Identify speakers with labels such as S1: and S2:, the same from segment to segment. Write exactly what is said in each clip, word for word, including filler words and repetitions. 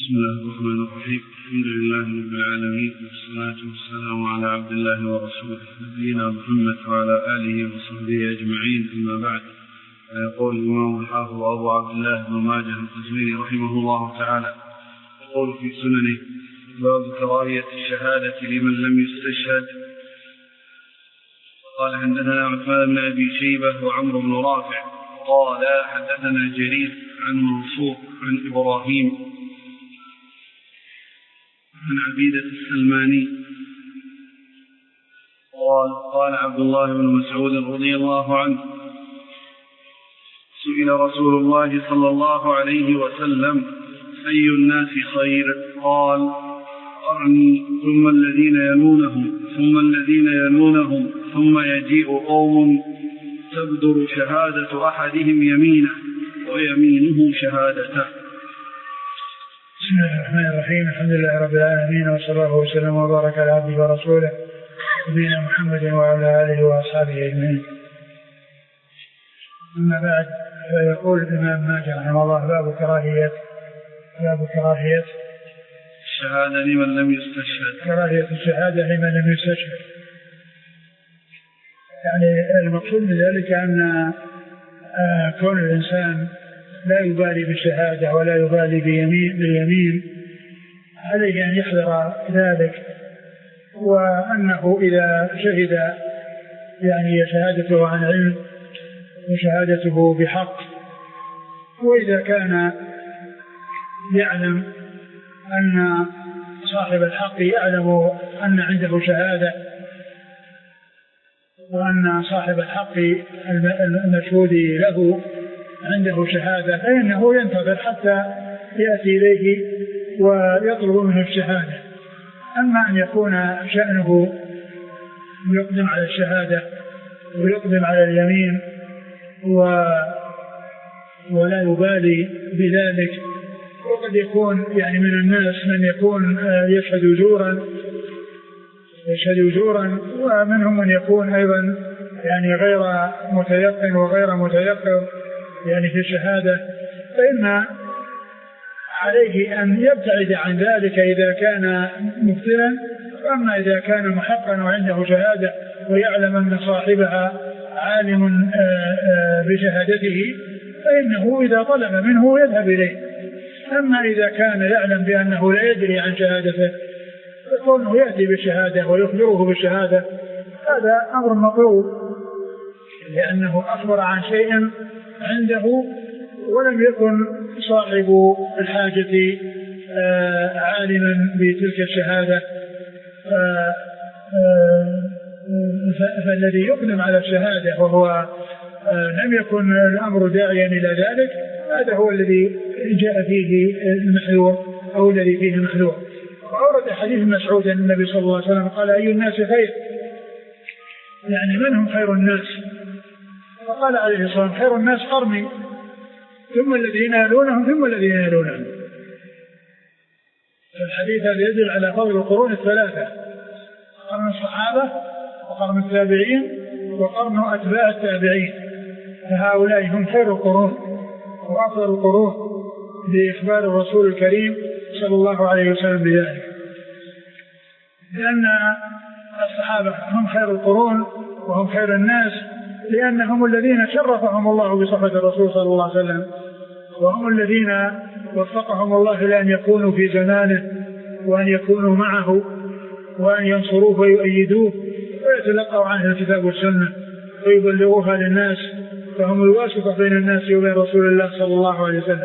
S1: بسم الله الرحمن الرحيم. الحمد لله رب العالمين، والصلاة والسلام على عبد الله ورسوله نبينا محمد وعلى آله وصحبه أجمعين، أما بعد. يقول الإمام الحافظ أبو عبد الله بن ماجه القزويني رحمه الله تعالى يقول في سننه: باب كراهية الشهادة لمن لم يستشهد. قال: حدثنا عثمان بن أبي شيبة وعمرو بن رافع قال: حدثنا جرير عن منصور عن إبراهيم عن عبيدة السلماني قال: قال عبد الله بن مسعود رضي الله عنه: سئل رسول الله صلى الله عليه وسلم: أي الناس خير؟ قال: قرني ثم الذين يلونهم ثم الذين يلونهم ثم يجيء قوم تبدر شهادة أحدهم يمينه ويمينه شهادته.
S2: بسم الله الرحمن الرحيم. الحمد لله رب العالمين، وصلى الله وسلم وبارك على عبده ورسوله نبينا محمد وعلى آله وأصحابه أجمعين. أما بعد، فيقول الإمام ماجه رحمه الله: باب كراهية باب كراهية
S1: الشهادة لمن لم يستشهد.
S2: كراهية الشهادة لمن لم يستشهد، يعني المقصود بذلك أن كون الإنسان لا يبالي بالشهادة ولا يبالي بيمين باليمين، عليه أن يحذر ذلك، وأنه إذا شهد يعني شهادته عن علم وشهادته بحق، وإذا كان يعلم أن صاحب الحق يعلم أن عنده شهادة، وأن صاحب الحق المشهود له عنده شهادة، فإنه ينتظر حتى يأتي إليه ويطلب منه الشهادة. أما أن يكون شأنه يقدم على الشهادة ويقدم على اليمين و... ولا يبالي بذلك، وقد يكون يعني من الناس من يكون يشهد زورا يشهد زورا ومنهم من يكون أيضا يعني غير متيقن وغير متيقن يعني في الشهادة، فإن عليه أن يبتعد عن ذلك إذا كان مبتلا. أما إذا كان محقا وعنده شهادة ويعلم أن صاحبها عالم بشهادته، فإنه إذا طلب منه يذهب إليه. أما إذا كان يعلم بأنه لا يدري عن شهادته، فكونه يأتي بالشهادة ويخبره بالشهادة، هذا أمر مطلوب، لأنه أخبر عن شيء عنده ولم يكن صاحب الحاجة عالما بتلك الشهادة، فالذي يقدم على الشهادة وهو لم يكن الأمر داعيا إلى ذلك، هذا هو الذي جاء فيه المحذور أو الذي فيه المحذور. وأورد حديث مسعود أن النبي صلى الله عليه وسلم قال: أي الناس خير؟ يعني من هم خير الناس؟ فقال عليه الصلاة والسلام: خير الناس قرني ثم الذين يلونهم ثم الذين يلونهم. الحديث هذا يدل على فضل القرون الثلاثة: قرن الصحابة وقرن التابعين وقرن أتباع التابعين، فهؤلاء هم خير القرون وأفضل القرون بإخبار الرسول الكريم صلى الله عليه وسلم بذلك، لأن الصحابة هم خير القرون وهم خير الناس، لأنهم الذين شرفهم الله بصحبة الرسول صلى الله عليه وسلم، وهم الذين وفقهم الله لأن يكونوا في زمانه وأن يكونوا معه وأن ينصروه ويؤيدوه ويتلقوا عنه الكتاب والسنة ويبلغوها للناس، فهم الواسطة بين الناس وبين رسول الله صلى الله عليه وسلم،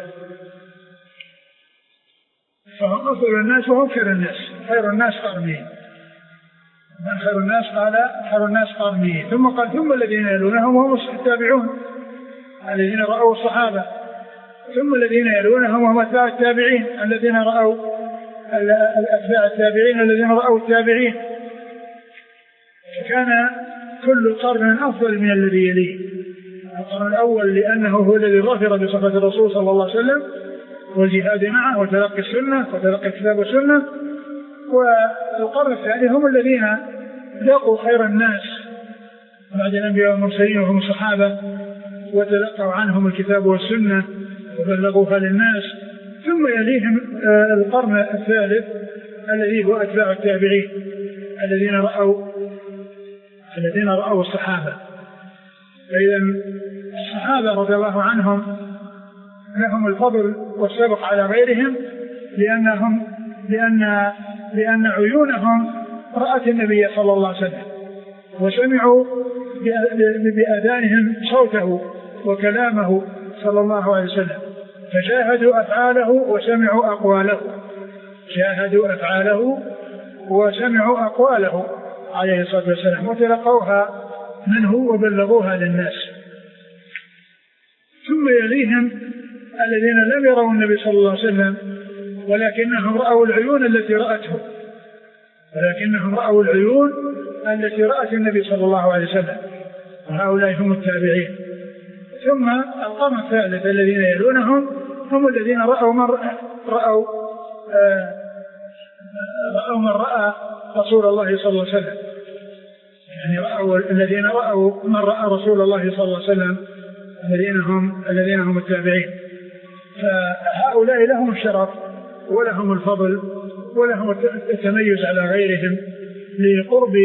S2: فهم أفضل الناس وهم خير الناس. خير الناس قرني. من خير الناس؟ قال: خير الناس قرني، ثم قال: ثم الذين يلونهم وهم التابعون الذين رأوا الصحابة، ثم الذين يلونهم وهم أتباع التابعين الذين رأوا الأتباع التابعين الذين رأوا التابعين. كان كل قرن أفضل من الذي يليه. القرن الأول لأنه هو الذي ظفر بصحبة الرسول صلى الله عليه وسلم والجهاد معه وتلقي السنة وتلقي الكتاب والسنة، والقرن الثاني هم الذين لقوا خير الناس بعد الأنبياء والمرسلين وهم الصحابة وتلقوا عنهم الكتاب والسنة وبلغوها للناس، ثم يليهم القرن الثالث الذي هو أتباع التابعين الذين رأوا الذين رأوا الصحابة. فإذا الصحابة رضي الله عنهم لهم الفضل والسبق على غيرهم لأنهم لأن لأن عيونهم رأت النبي صلى الله عليه وسلم وسمعوا بآذانهم صوته وكلامه صلى الله عليه وسلم، فشاهدوا أفعاله وسمعوا أقواله شاهدوا أفعاله وسمعوا أقواله عليه الصلاة والسلام وتلقوها منه وبلغوها للناس. ثم يليهم الذين لم يروا النبي صلى الله عليه وسلم ولكنهم رأوا العيون التي رأته ولكنهم رأوا العيون التي رأت النبي صلى الله عليه وسلم، وهؤلاء هم التابعين. ثم القرن الثالث الذين يلونهم هم الذين رأوا من رأوا آه رأوا من رأى رسول الله صلى الله عليه وسلم، يعني رأوا الذين رأوا من رأى رسول الله صلى الله عليه وسلم الذين هم الذين هم التابعين. فهؤلاء لهم الشرف ولهم الفضل ولهم التميز على غيرهم لقرب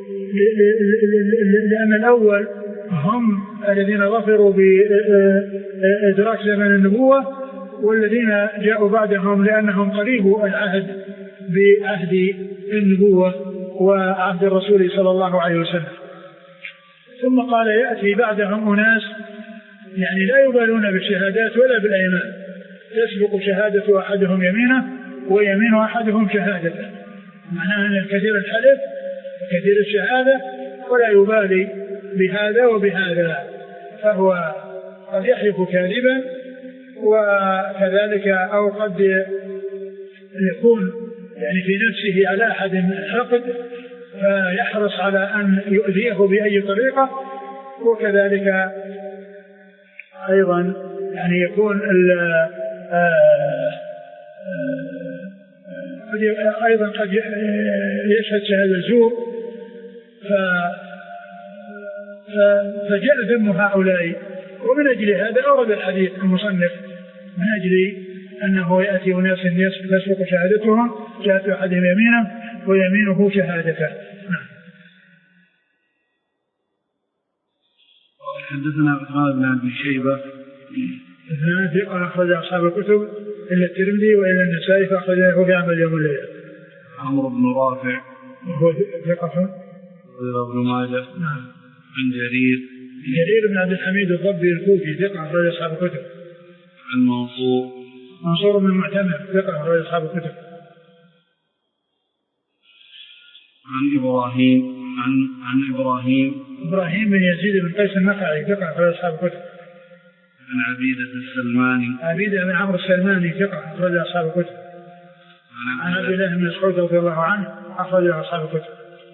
S2: لأن الأول هم الذين ظفروا بإدراك زمن النبوة، والذين جاءوا بعدهم لأنهم قريبوا العهد بعهد النبوة وعهد الرسول صلى الله عليه وسلم. ثم قال يأتي بعدهم أناس يعني لا يبالون بالشهادات ولا بالأيمان، تسبق شهادة أحدهم يمينه ويمين أحدهم شهادته، معناه أن الكثير الحلف كثير الشهادة ولا يبالي بهذا وبهذا، فهو قد يحلف كاذبا وكذلك أو قد يكون يعني في نفسه على أحد حقد فيحرص على أن يؤذيه بأي طريقة، وكذلك أيضا يعني يكون أيضا قد يشهد شهادة الزور فجاء ذم هؤلاء. ومن أجل هذا أورد الحديث المصنف من أجل أنه يأتي أناس تسبق شهادتهم شهادة أحدهم يمينه ويمينه شهادته.
S1: حدثنا عثمان بن أبي شيبة
S2: اثنان ثقة أخرج أصحاب الكتب إلا الترمذي وإلا النسائي فأخرجه في عمل يوم الليلة.
S1: عمرو بن رافع
S2: وهو ثقة
S1: وابن ماجه.
S2: نعم.
S1: عن جرير
S2: جرير بن عبد الحميد الضبي الكوفي ثقة أخرج أصحاب الكتب.
S1: عن منصور
S2: منصور بن المعتمر ثقة أخرج أصحاب الكتب.
S1: عن إبراهيم عن عن إبراهيم
S2: إبراهيم بن يزيد بن قيس النخعي ثقة أخرج أصحاب الكتب.
S1: عن عبيدة السلماني
S2: عبيدة بن عمرو السلماني ثقة أخرج أصحاب الكتب. عن عبد الله بن مسعود رضي الله عنه أخرج أصحاب الكتب.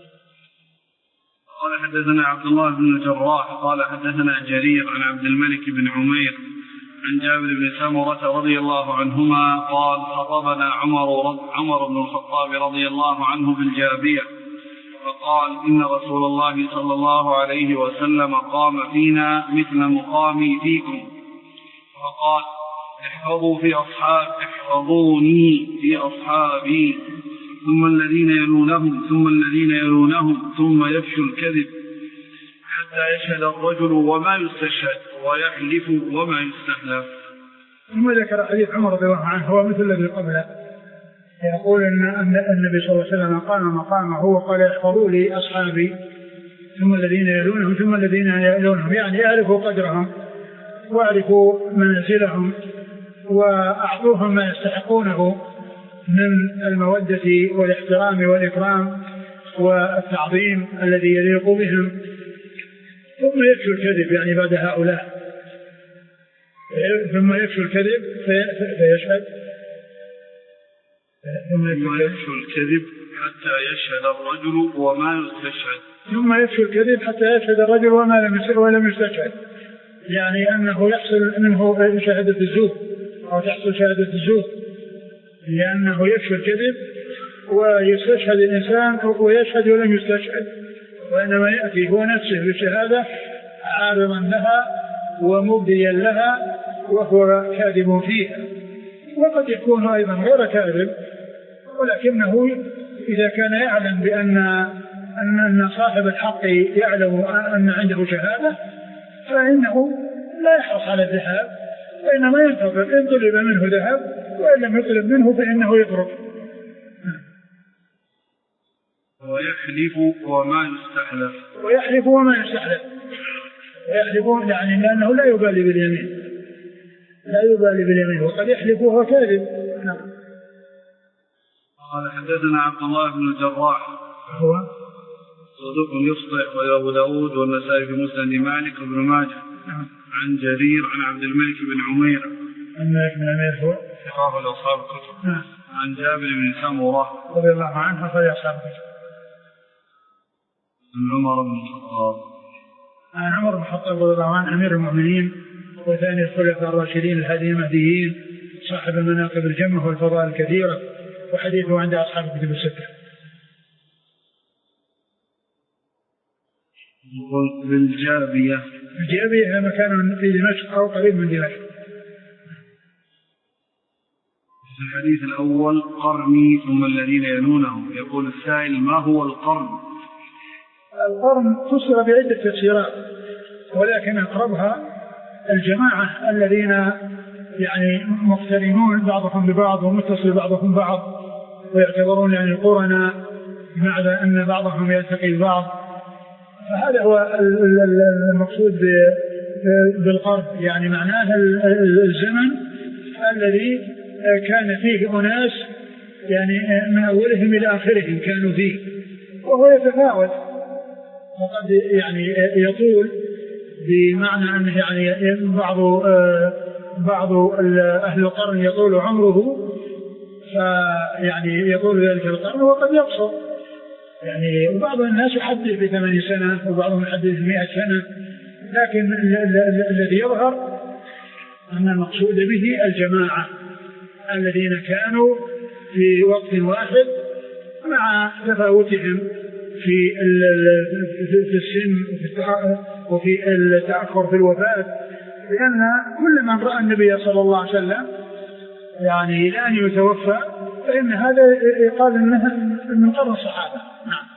S1: قال حدثنا عبد الله بن الجراح قال حدثنا جرير عن عبد الملك بن عمير عن جابر بن سمرة رضي الله عنهما قال خطبنا عمر عمر بن الخطاب رضي الله عنه بالجابية فقال إن رسول الله صلى الله عليه وسلم قام فينا مثل مقامي فيكم، فقال احفظوا في أصحاب احفظوني في أصحابي ثم الذين يلونهم ثم الذين يلونهم ثم يفشو الكذب حتى يشهد الرجل وما يستشهد ويحلف وما يستحلف.
S2: ثم ذكر حديث عمر رضي الله عنه هو مثل الذي قبله، يقول أن النبي صلى الله عليه وسلم قام مقامه وقال احفظوا لي أصحابي ثم الذين يلونهم ثم الذين يلونهم، يعني يعرفوا قدرهم واعرفوا منازلهم وأعطوهم ما يستحقونه من المودة والاحترام والإكرام والتعظيم الذي يليق بهم. ثم يفشو الكذب يعني بعد هؤلاء ثم يفشو الكذب فيشهد
S1: ثم يفشو الكذب حتى يشهد الرجل وما يستشهد
S2: ثم يفشو الكذب حتى يشهد الرجل وما لم يستشهد، يعني أنه يحصل منه شهادة الزور أو تحصل شهادة الزور، لأنه يفشو الكذب ويستشهد الإنسان ويشهد ولم يستشهد، وإنما يأتي هو نفسه بالشهادة عارضا لها ومبديا لها وهو كاذب فيها. وقد يكون أيضا غير كاذب، ولكنه إذا كان يعلم بأن أن صاحب الحق يعلم أن عنده شهادة فإنه لا يحرص على الذهاب، وإنما ينتظر إن طلب منه ذهب، وإن لم يطلب منه فإنه يترك.
S1: ويحلف وما يستحلف
S2: ويحلف وما يستحلف ويحلف يعني لأنه لا يبالي باليمين، لا يبالي باليمين، وقد يحلف وهو كاذب. نعم.
S1: قال حدثنا عبد الله بن الجراح
S2: هو
S1: صدوق يخطئ، وأبو داود والنسائي في مسند مالك وابن ماجه.
S2: نعم.
S1: عن جرير عن عبد الملك بن عمير.
S2: عن الملك بن عمير هو
S1: ثقة أصحاب الكتب.
S2: نعم.
S1: عن جابر بن سمرة
S2: رضي الله عنه أخرج أصحاب الكتب.
S1: عن عمر بن الخطاب.
S2: عن عمر بن الخطاب رضي الله عنه أمير المؤمنين وثاني الخلفاء الراشدين الهادي المهديين، صاحب المناقب الجمة والفضائل الكثيرة، وحديثه عند أصحاب الكتب الستة.
S1: بالجابية.
S2: الجابية مكان في دمشق أو قريب من دمشق.
S1: في الحديث الأول قرني ثم الذين يلونه، يقول السائل ما هو القرن؟
S2: القرن فسر بعدة تفسيرات، ولكن أقربها الجماعة الذين يعني مقترنون بعضهم ببعض ومتصل بعضهم بعض، ويعتبرون يعني القرناء بمعنى أن بعضهم يلتقي البعض، فهذا هو المقصود بالقرن، يعني معناه الزمن الذي كان فيه أناس يعني من أولهم إلى آخرهم كانوا فيه، وهو يتفاوت، وقد يعني يطول بمعنى أنه يعني بعض بعض أهل القرن يطول عمره فيعني يطول ذلك القرن، وقد يقصر يعني، وبعض الناس يحدث بثمانين سنة وبعضهم يحدث بمئة سنة، لكن الذي يظهر أن المقصود به الجماعة الذين كانوا في وقت واحد مع تفاوتهم في في السن وفي التأخر في الوفاة، لأن كل من رأى النبي صلى الله عليه وسلم يعني لأن يتوفى فإن هذا يقال إنه من قرن الصحابة. نعم.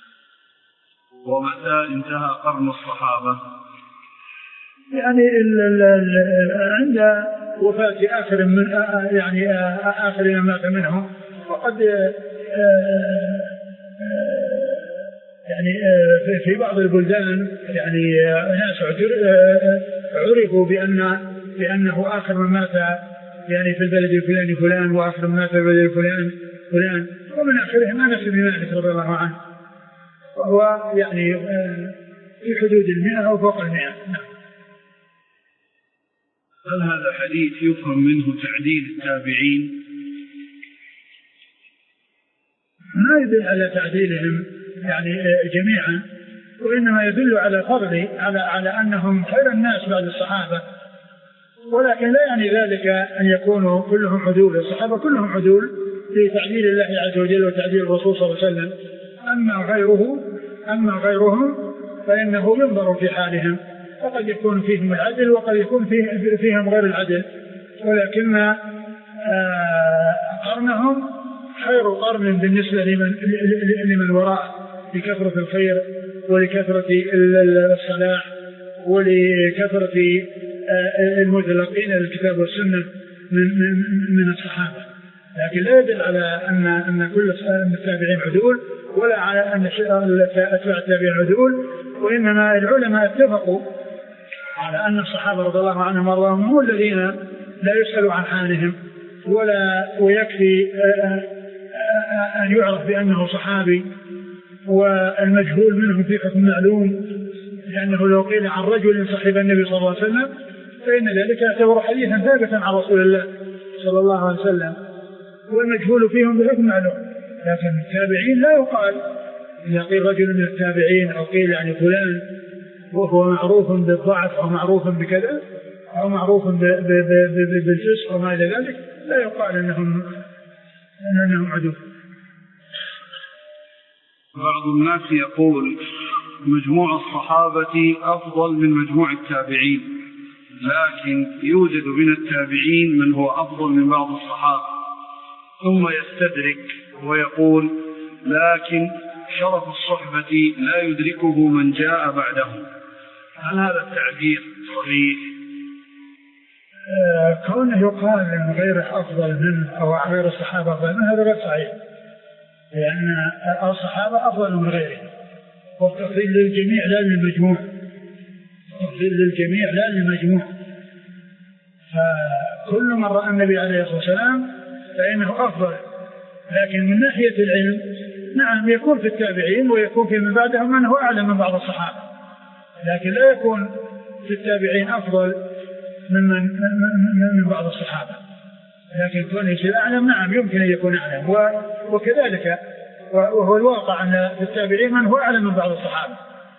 S1: ومتى انتهى قرن الصحابة؟
S2: يعني ال ال ال عند وفاة آخر من يعني آخر من مات منهم، وقد يعني في بعض البلدان يعني ناس عرفوا بأن بأنه آخر من مات يعني في البلد الفلاني فلان، وآخر من مات في البلد الفلاني فلان، ومن آخرهم أنس بن مالك رضي الله عنه، وهو يعني في حدود المئة أو فوق المئة.
S1: هل هذا حديث يفهم منه تعديل التابعين؟
S2: ما يدل على تعديلهم يعني جميعا، وإنما يدل على فضل على على أنهم خير الناس بعد الصحابة، ولكن لا يعني ذلك أن يكونوا كلهم عدول. الصحابة كلهم عدول في تعديل الله عز وجل وتعديل الرسول صلى الله عليه وسلم، أما غيره أما غيرهم فإنه ينظر في حالهم، فقد يكون فيهم العدل وقد يكون فيه فيهم غير العدل، ولكن قرنهم خير قرن بالنسبة لمن لمن وراء، لكثرة الخير ولكثرة الصلاح ولكثرة المتلقين للكتاب والسنة من من الصحابة، لكن لا يدل على أن أن كل التابعين عدول، ولا على أن أتباع التابعين عدول، وإنما العلماء اتفقوا على أن الصحابة رضي الله عنهم وارضاهم هم الذين لا يسأل عن حالهم، ولا ويكفي أن يعرف بأنه صحابي، والمجهول منهم في حكم معلوم، لأنه لو قيل عن رجل صحب النبي صلى الله عليه وسلم فإن ذلك يعتبر حديثا ثابتا عن رسول الله صلى الله عليه وسلم، والمجهول فيهم بحكم معلوم. لكن التابعين لا يقال إذا قيل رجل من التابعين أو قيل يعني فلان وهو معروف بالضعف أو معروف بكذا أو معروف بالفسق وما إلى ذلك، لا يقال أنهم أنهم عدو.
S1: بعض الناس يقول مجموع الصحابة أفضل من مجموع التابعين، لكن يوجد من التابعين من هو أفضل من بعض الصحابة، ثم يستدرك ويقول لكن شرف الصحبة لا يدركه من جاء بعده. هل هذا التعبير صحيح؟
S2: آه كونه يقال أن غيره أفضل منه أو غير الصحابة أفضل منه هذا غير صحيح، لأن الصحابة أفضل من غيرهم، والتفضيل للجميع لا للمجموع، التفضيل للجميع لا للمجموع. فكل من رأى النبي عليه الصلاة والسلام فإنه أفضل، لكن من ناحية العلم نعم يكون في التابعين ويكون في من بعدهم من هو أعلم من بعض الصحابة، لكن لا يكون في التابعين أفضل ممن من, من بعض الصحابة، لكن كونه يصير أعلم نعم يمكن أن يكون أعلم، وكذلك وهو الواقع أن في التابعين من هو أعلم من بعض الصحابة.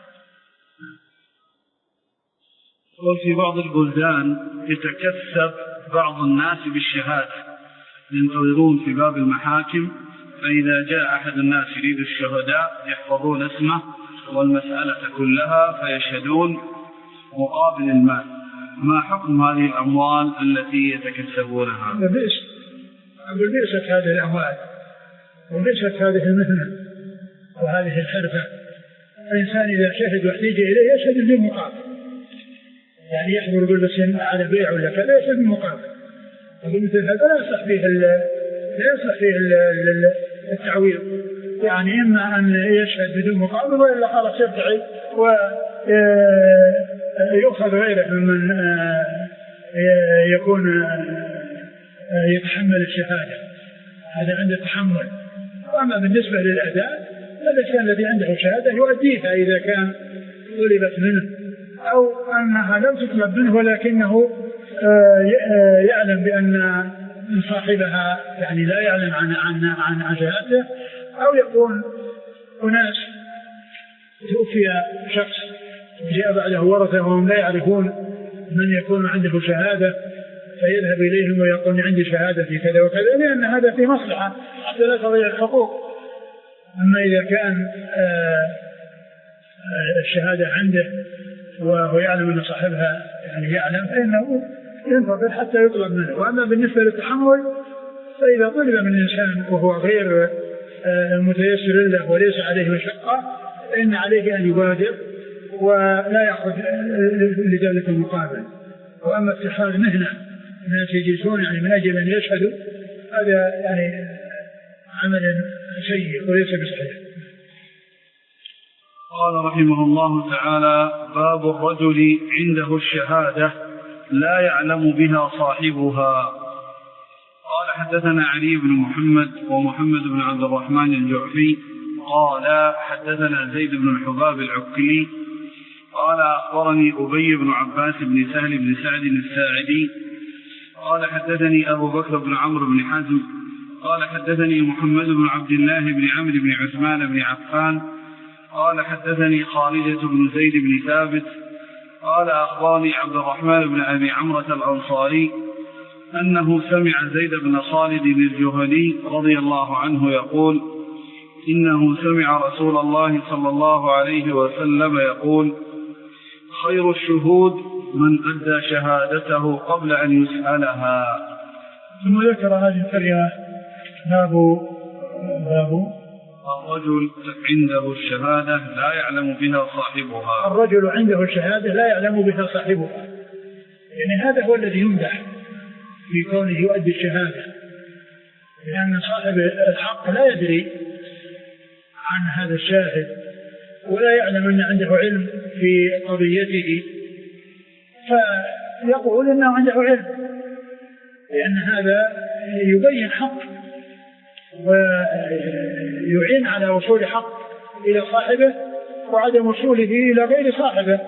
S1: وفي بعض البلدان يتكسب بعض الناس بالشهادة، ينتظرون في باب المحاكم، فإذا جاء أحد الناس يريد الشهداء يحفظون اسمه والمسألة كلها فيشهدون مقابل المال. ما حكم هذه الأموال التي يتكسبونها؟
S2: بئس بئست هذه الأموال وبئست هذه المهنة وهذه الحرفة. الإنسان إذا شهد واحتاج إليه يشهد بالمقابل، يعني يحضر يقول بس على بيع ولا كذا يشهد بالمقابل، ومثل هذا لا يصح فيه لا يصح فيه التعويض، يعني إما أن يشهد بدون مقابل وإلا خلاص يرتعي ويؤخذ غيره ممن يكون يتحمل الشهادة، هذا عنده تحمل. وأما بالنسبة للأداء الإنسان الذي عنده شهادة يؤديها إذا كان طلبت منه، أو أنها لم تطلب منه ولكنه يعلم بأن صاحبها يعني لا يعلم عن عن عن عجلته، أو يكون أناس توفي شخص جاء بعده ورثة وهم لا يعرفون من يكون عنده شهادة، فيذهب إليهم ويقول عندي شهادة في كذا وكذا، لأن هذا في مصلحة حتى لا تضيع الحقوق. أما إذا كان الشهادة عنده وهو يعلم أن صاحبها يعني يعلم فإنه ينتظر حتى يطلب منه. وأما بالنسبة للتحمل فإذا طلب من الإنسان وهو غير متيسر له وليس عليه مشقة فإن عليه أن يبادر ولا يأخذ لذلك المقابل. وأما اتخاذ مهنة الناس يجلسون يعني من أجل أن يشهدوا هذا يعني عمل سيء وليس بصحيح.
S1: قال رحمه الله تعالى: باب الرجل عنده الشهادة لا يعلم بها صاحبها. قال: حدثنا علي بن محمد ومحمد بن عبد الرحمن الجعفي قال: حدثنا زيد بن الحباب العكلي قال: أخبرني أبي بن عباس بن سهل بن سعد الساعدي قال: حدثني أبو بكر بن عمرو بن حزم قال: حدثني محمد بن عبد الله بن عمرو بن عثمان بن عفان قال: حدثني خالد بن زيد بن ثابت قال: أخبرني عبد الرحمن بن أبي عمرة الأنصاري أنه سمع زيد بن خالد الجهني رضي الله عنه يقول: إنه سمع رسول الله صلى الله عليه وسلم يقول: خير الشهود من أدى شهادته قبل أن يسألها.
S2: ثم ذكر هذه الترجمة: باب باب
S1: الرجل عنده الشهادة لا يعلم بها صاحبها.
S2: الرجل عنده الشهادة لا يعلم بها صاحبها، يعني هذا هو الذي يمدح في كونه يؤدي الشهادة، لأن صاحب الحق لا يدري عن هذا الشاهد ولا يعلم أن عنده علم في قضيته، فيقول أنه عنده علم، لأن هذا يبين حق ويعين على وصول حق إلى صاحبه وعدم وصوله إلى غير صاحبه،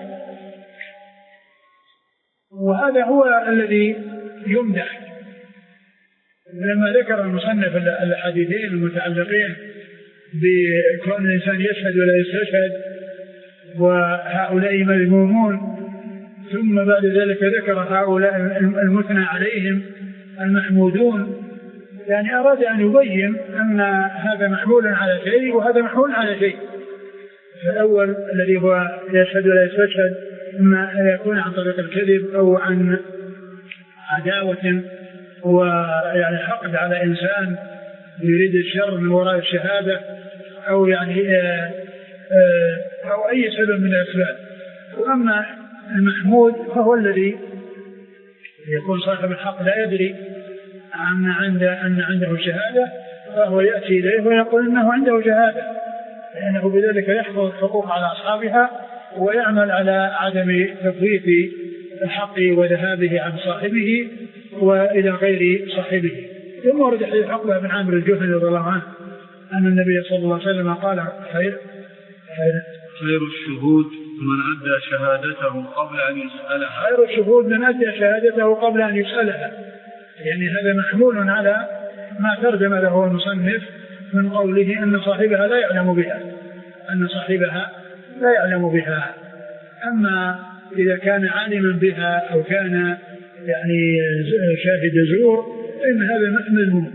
S2: وهذا هو الذي يمدح. لما ذكر المصنف الحديثين المتعلقين بكون الإنسان يشهد ولا يستشهد وهؤلاء مذمومون، ثم بعد ذلك ذكر هؤلاء المثنى عليهم المحمودون، يعني أراد أن يبين أن هذا محمول على شيء وهذا محمول على شيء. فالأول الذي هو يشهد ولا يستشهد إما يكون عن طريق الكذب أو عن عداوة ويعني حقد على إنسان يريد الشر من وراء الشهادة، أو يعني أو أي سبب من الأسباب. وأما المحمود فهو الذي يكون صاحب الحق لا يدري أن عنده أن عنده شهادة، فهو يأتي إليه ويقول إنه عنده شهادة، لأنه بذلك يحفظ الحقوق على أصحابها ويعمل على عدم تفويت الحق وذهابه عن صاحبه وإلى غير صاحبه. ثم ورد حديث عقبة بن عامر الجهني رضي الله عنه أن النبي صلى الله عليه وسلم قال خير
S1: خير, خير الشهود من أدى شهادته قبل أن يسألها.
S2: خير الشهود من أدى شهادته قبل أن يسألها، يعني هذا محمول على ما ترجم له المصنف من قوله أن صاحبها لا يعلم بها أن صاحبها لا يعلم بها. أما إذا كان عالما بها أو كان يعني شاهد زور فإن هذا مذموم.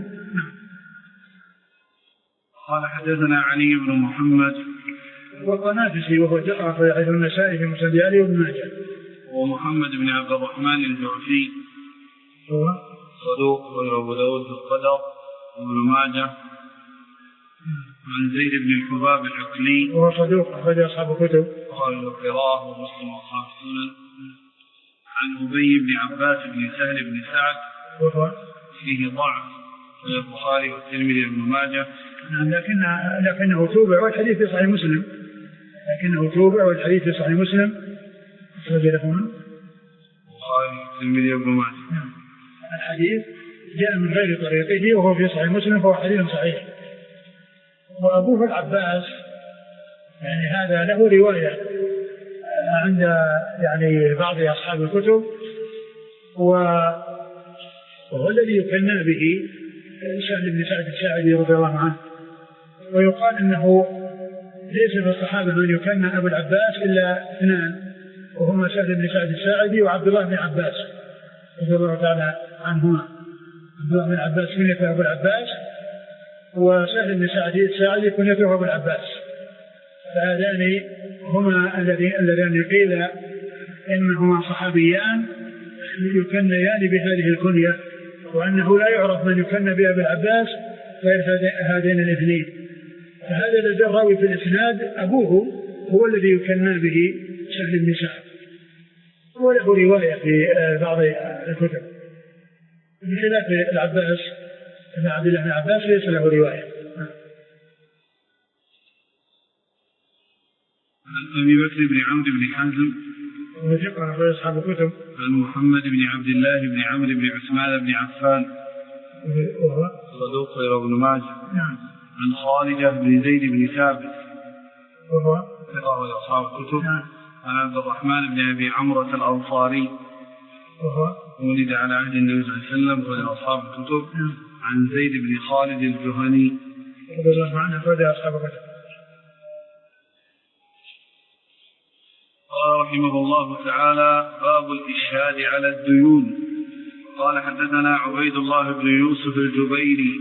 S1: قال حدثنا علي بن محمد
S2: والقنافسي وهو ثقة في حديث النسائي في مسند علي وابن ماجه.
S1: ومحمد بن عبد الرحمن الجعفي
S2: هو
S1: صدوق وأبو داود في القدر وابن ماجه. عن زيد بن الحباب العقلي
S2: وهو صدوق أخرج أصحاب الكتب
S1: قال القراءة ومسلم وأصحاب السنن. عن أبي بن عباس بن سهل بن سعد
S2: وهو
S1: فيه ضعف في البخاري والترمذي وابن ماجه،
S2: لكن لكنه توبع والحديث في صحيح مسلم لكنه توبع والحديث في صحيح مسلم البخاري
S1: والترمذي وابن ماجه.
S2: الحديث جاء من غير طريقه وهو في صحيح مسلم فهو حديث صحيح. وأبوه العباس يعني هذا له رواية عند يعني بعض أصحاب الكتب، وهو الذي يكنى به سهل بن سعد الساعدي رضي الله عنه. ويقال أنه ليس في الصحابة من يكنى أبو العباس إلا اثنان، وهما سهل بن سعد الساعدي وعبد الله بن عباس رضي الله تعالى عنهما. عبد الله بن عباس كنيته أبو العباس، وسهل بن سعد الساعدي كنيته أبو العباس. فهذان هما الذين قيل إنهما صحابيان يكنيان بهذه الكنية، وأنه لا يعرف من يكنى بأبي العباس غير هذين الاثنين. فهذا الذي الراوي في الإسناد أبوه هو الذي يكنى به سهل بن سعد، وله رواية في بعض الكتب، بخلاف العباس ابن عبد الله بن عباس ليس له رواية.
S1: عن أبي بكر بن عمرو بن حازم
S2: وثقة في أصحاب الكتب.
S1: عن محمد بن عبد الله بن عمرو بن عثمان بن عفان
S2: وهو
S1: صدوق غير ابن ماجه.
S2: نعم.
S1: عن خالد بن زيد بن ثابت
S2: وهو
S1: ثقة في أصحاب الكتب.
S2: نعم.
S1: عن عبد الرحمن بن أبي عمرة الأنصاري
S2: وهو
S1: ولد على عهد النبي صلى الله عليه وسلم ومن أصحاب الكتب.
S2: نعم.
S1: عن زيد بن خالد الجهني
S2: رضي الله عنه أخرج أصحاب الكتب.
S1: قال رحمه الله تعالى: باب الإشهاد على الديون. قال حدثنا عبيد الله بن يوسف الجبيري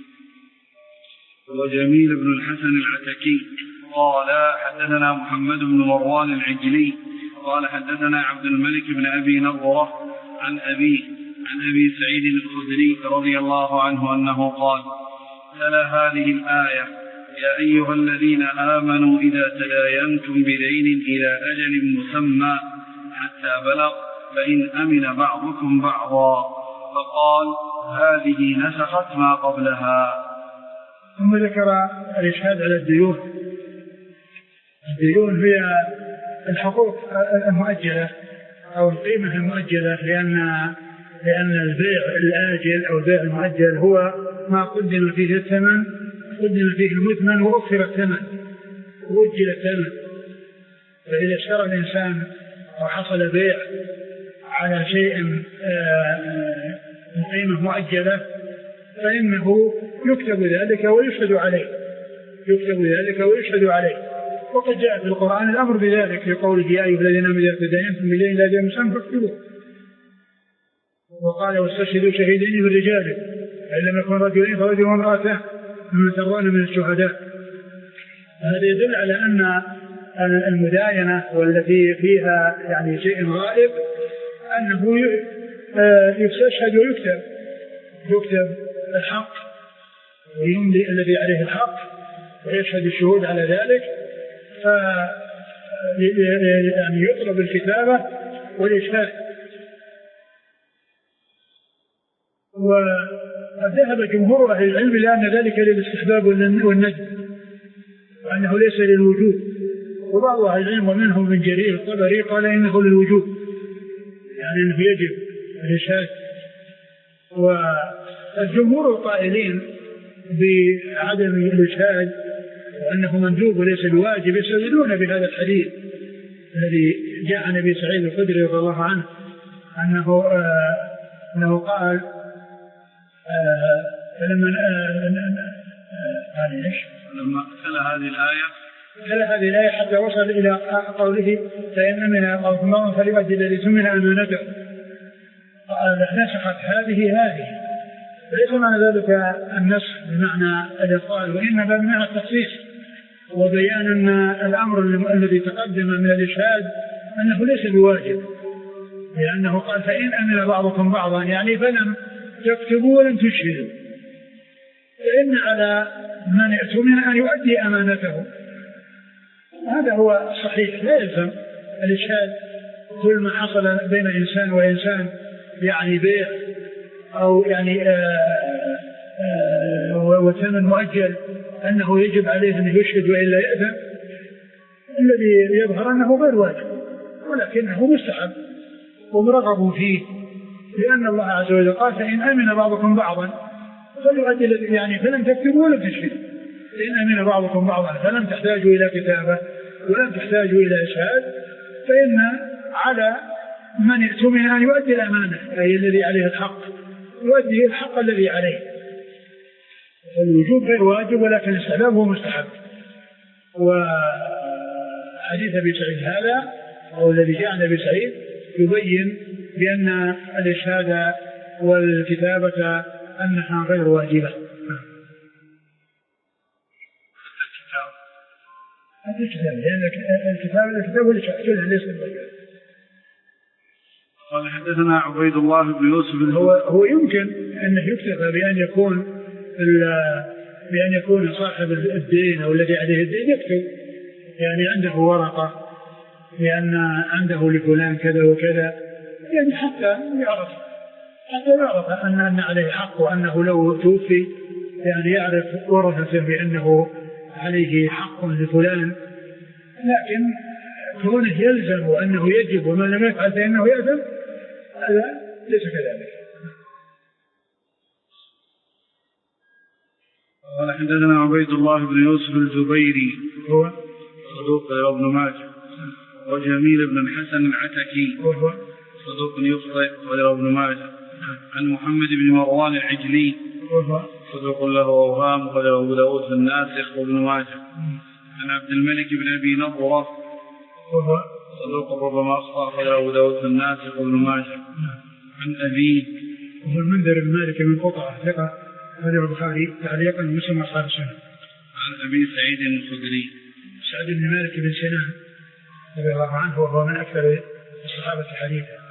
S1: وجميل بن الحسن العتكي قال حدثنا محمد بن مروان العجلي قال حدثنا عبد الملك بن أبي نضرة عن أبيه عن أبي سعيد الخدري رضي الله عنه أنه قال: تلا هذه الآية: يا أيها الذين آمنوا إذا تداينتم بدين إلى أجل مسمى حتى بلغ فإن أمن بعضكم بعضا، فقال: هذه نسخت ما قبلها.
S2: ثم ذكر الإشهاد على الديون. الديون هي الحقوق المؤجلة أو القيمة المؤجلة، لأن لأن البيع الآجل أو البيع المؤجل هو ما قدم فيه الثمن، قدم فيه المثمن وأخر الثمن وأجل الثمن. فإذا اشترى الإنسان وحصل بيع على شيء قيمة مؤجلة فإنه يكتب ذلك ويشهد عليه يكتب ذلك ويشهد عليه وقد جاء في القرآن الأمر بذلك في قوله: يا أيها الذين آمنوا إذا تداينتم بدين إلى أجل مسمى فاكتبوه. وقال: واستشهدوا شهيدين من رجالكم فإن لم يكن رجلين فرجل وامرأتان ممن ترضون من الشهداء. هذا يدل على أن المداينة والتي فيها يعني شيء غائب أنه يستشهد ويكتب يكتب الحق ويملي الذي عليه الحق ويشهد الشهود على ذلك، ف يعني يطلب الكتابة والإشهاد. وذهب جمهور أهل العلم إلى أن ذلك للاستحباب والندب وأنه ليس للوجوب، وبعض أهل العلم ومنهم من جرير الطبري قال إنه للوجوب، يعني أنه يجب الإشهاد. والجمهور القائلين بعدم الإشهاد وأنه مندوب وليس بواجب يستدلون بهذا الحديث الذي جاء عن أبي سعيد الخدري رضي الله عنه أنه آه أنه قال آه فلما قال ايش؟
S1: لما تلا هذه الآية
S2: تلا هذه الآية حتى وصل إلى قوله فإن من الله فليؤدي الذي تؤمن أمانته، قال نسخت هذه هذه، ليس معنى ذلك النسخ بمعنى الإبطال، وإنما بمعنى التخصيص وبيان أن الأمر الذي تقدم من الإشهاد أنه ليس بواجب، لأنه قال فإن أمن بعضكم بعضا يعني فلم تكتبوا ولم تشهدوا، فإن على من اؤتمن أن يؤدي أمانته. هذا هو الصحيح، لا يلزم الإشهاد كل ما حصل بين إنسان وإنسان يعني بيع أو يعني وثمن مؤجل أنه يجب عليه أن يشهد وإلا يأذن. الذي يظهر أنه غير واجب ولكنه مستحب ومرغب فيه، لأن الله عز وجل قال فإن أمن بعضكم بعضا فليؤدي يعني فلم تكتبوا ولم تشهدوا، فإن أمن بعضكم بعضا فلم تحتاجوا إلى كتابة ولم تحتاجوا إلى إشهاد، فإن على من اؤتمن أن يؤدي الأمانة أي الذي عليه الحق يؤدي الحق الذي عليه. الوجوب غير واجب ولكن الاستحباب هو مستحب. وحديث أبي سعيد هذا أو الذي جاء عن أبي سعيد يبين بأن الإشهاد والكتابة أنها غير واجبة. الكتاب لأن الكتاب الكتاب والإشهاد ليس بالواجب.
S1: قال حدثنا عبيد الله بن يوسف
S2: هو هو يمكن أنه يكتفى بأن يكون بأن يكون صاحب الدين أو الذي عليه الدين يكتب يعني عنده ورقة لأن عنده لفلان كذا وكذا، يعني حتى يعرف حتى يعرف أن أن عليه حق وأنه لو توفي يعني يعرف ورثته بأنه عليه حق لفلان، لكن كونه يلزم وأنه يجب وما لم يفعل فإنه يأثم هذا ليس كذلك.
S1: قال حدثنا عبيد الله بن يوسف الزبيري
S2: هو
S1: صدوق ابن ماجه، وجميل بن الحسن العتكي
S2: وهو
S1: صدوق يخطئ غير ابن ماجه، عن محمد بن مروان العجلي
S2: وهو
S1: صدوق له أوهام غير أبو داود في الناسخ وابن ماجه، عن عبد الملك بن أبي نضرة
S2: وهو
S1: صدوق ربما أخطأ غير أبو داود في الناسخ وابن ماجه، عن أبيه
S2: وهو المنذر بن مالك من قطعة ثقة هذا البخاري تعليقا مسلم أصحاب السنة.
S1: عن أبي سعيد الخدري
S2: سعد بن مالك بن سنان رضي الله عنه وهو من أكثر الصحابة حديثا.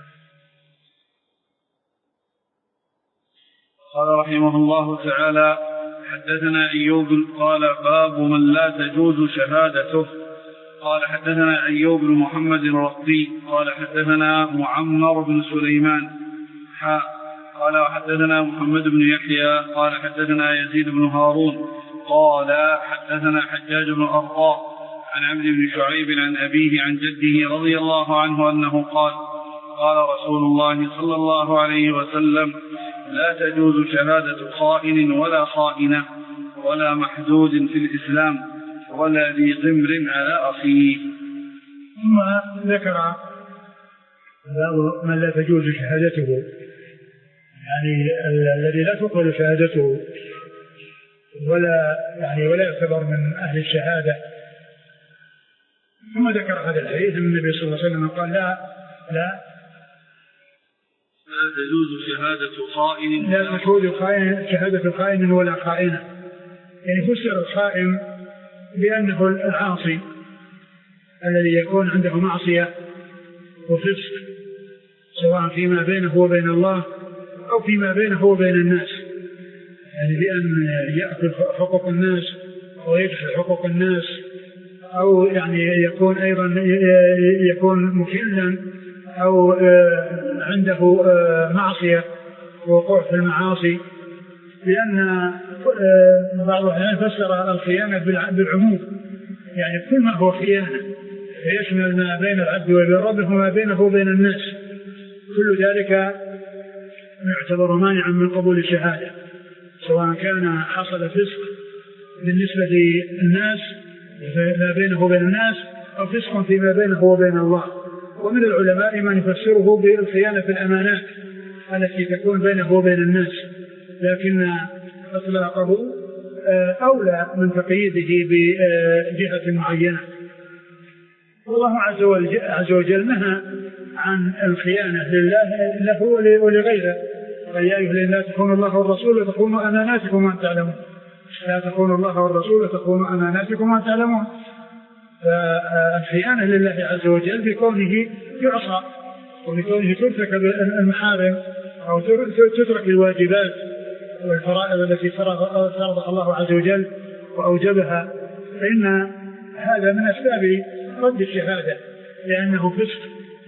S1: قال رحمه الله تعالى حدثنا أيوب قال باب من لا تجوز شهادته. قال حدثنا أيوب بن محمد الرقي قال حدثنا معمر بن سليمان حاء قال حدثنا محمد بن يحيى قال حدثنا يزيد بن هارون قال حدثنا حجاج بن أرطاء عن عبد بن شعيب عن أبيه عن جده رضي الله عنه أنه قال قال رسول الله صلى الله عليه وسلم لا تجوز شهادة خائن ولا خائنة ولا محدود في الإسلام ولا ذي ضمر على أخيه.
S2: ثم ذكر من لا تجوز شهادته يعني الذي لا تقبل شهادته ولا يعني ولا يعتبر من أهل الشهادة. ثم ذكر هذا الحديث من النبي صلى الله عليه وسلم قال لا لا
S1: لا تجوز شهادة خائن
S2: لا تجوز خائن شهادة خائن ولا خائنة، يعني فسر الخائن بأنه العاصي الذي يكون عنده معصية وفسق سواء فيما بينه وبين الله أو فيما بينه وبين الناس، يعني بأن يأكل حقوق الناس ويجحد حقوق الناس، أو يعني يكون أيضا يكون مكلا أو عنده معصية ووقوع في المعاصي، لأن بعض الأحيان فسر الخيانة بالعموم، يعني كل ما هو خيانة يشمل ما بين العبد وبين ربه وما بينه وبين الناس، كل ذلك يعتبر مانعا من قبول الشهادة، سواء كان حصل فسق بالنسبة للناس ما بينه وبين الناس أو فسق فيما بينه وبين الله. ومن العلماء من يفسره بالخيانة في الأمانات التي تكون بينه وبين الناس، لكن إطلاقه أولى من تقييده بجهة معينة. والله عز وجل نهى عن الخيانة لله له ولغيره، يا أيها الذين تخونوا الله والرسول وتخونوا أماناتكم وأنتم تعلمون، لا تخونوا الله والرسول وتخونوا أماناتكم وأنتم تعلمون. فالخيانة لله عز وجل بكونه يعصى وبكونه ترتكب المحارم أو تترك الواجبات والفرائض التي فرضها الله عز وجل وأوجبها، فإن هذا من أسباب رد الشهادة، لأنه فسق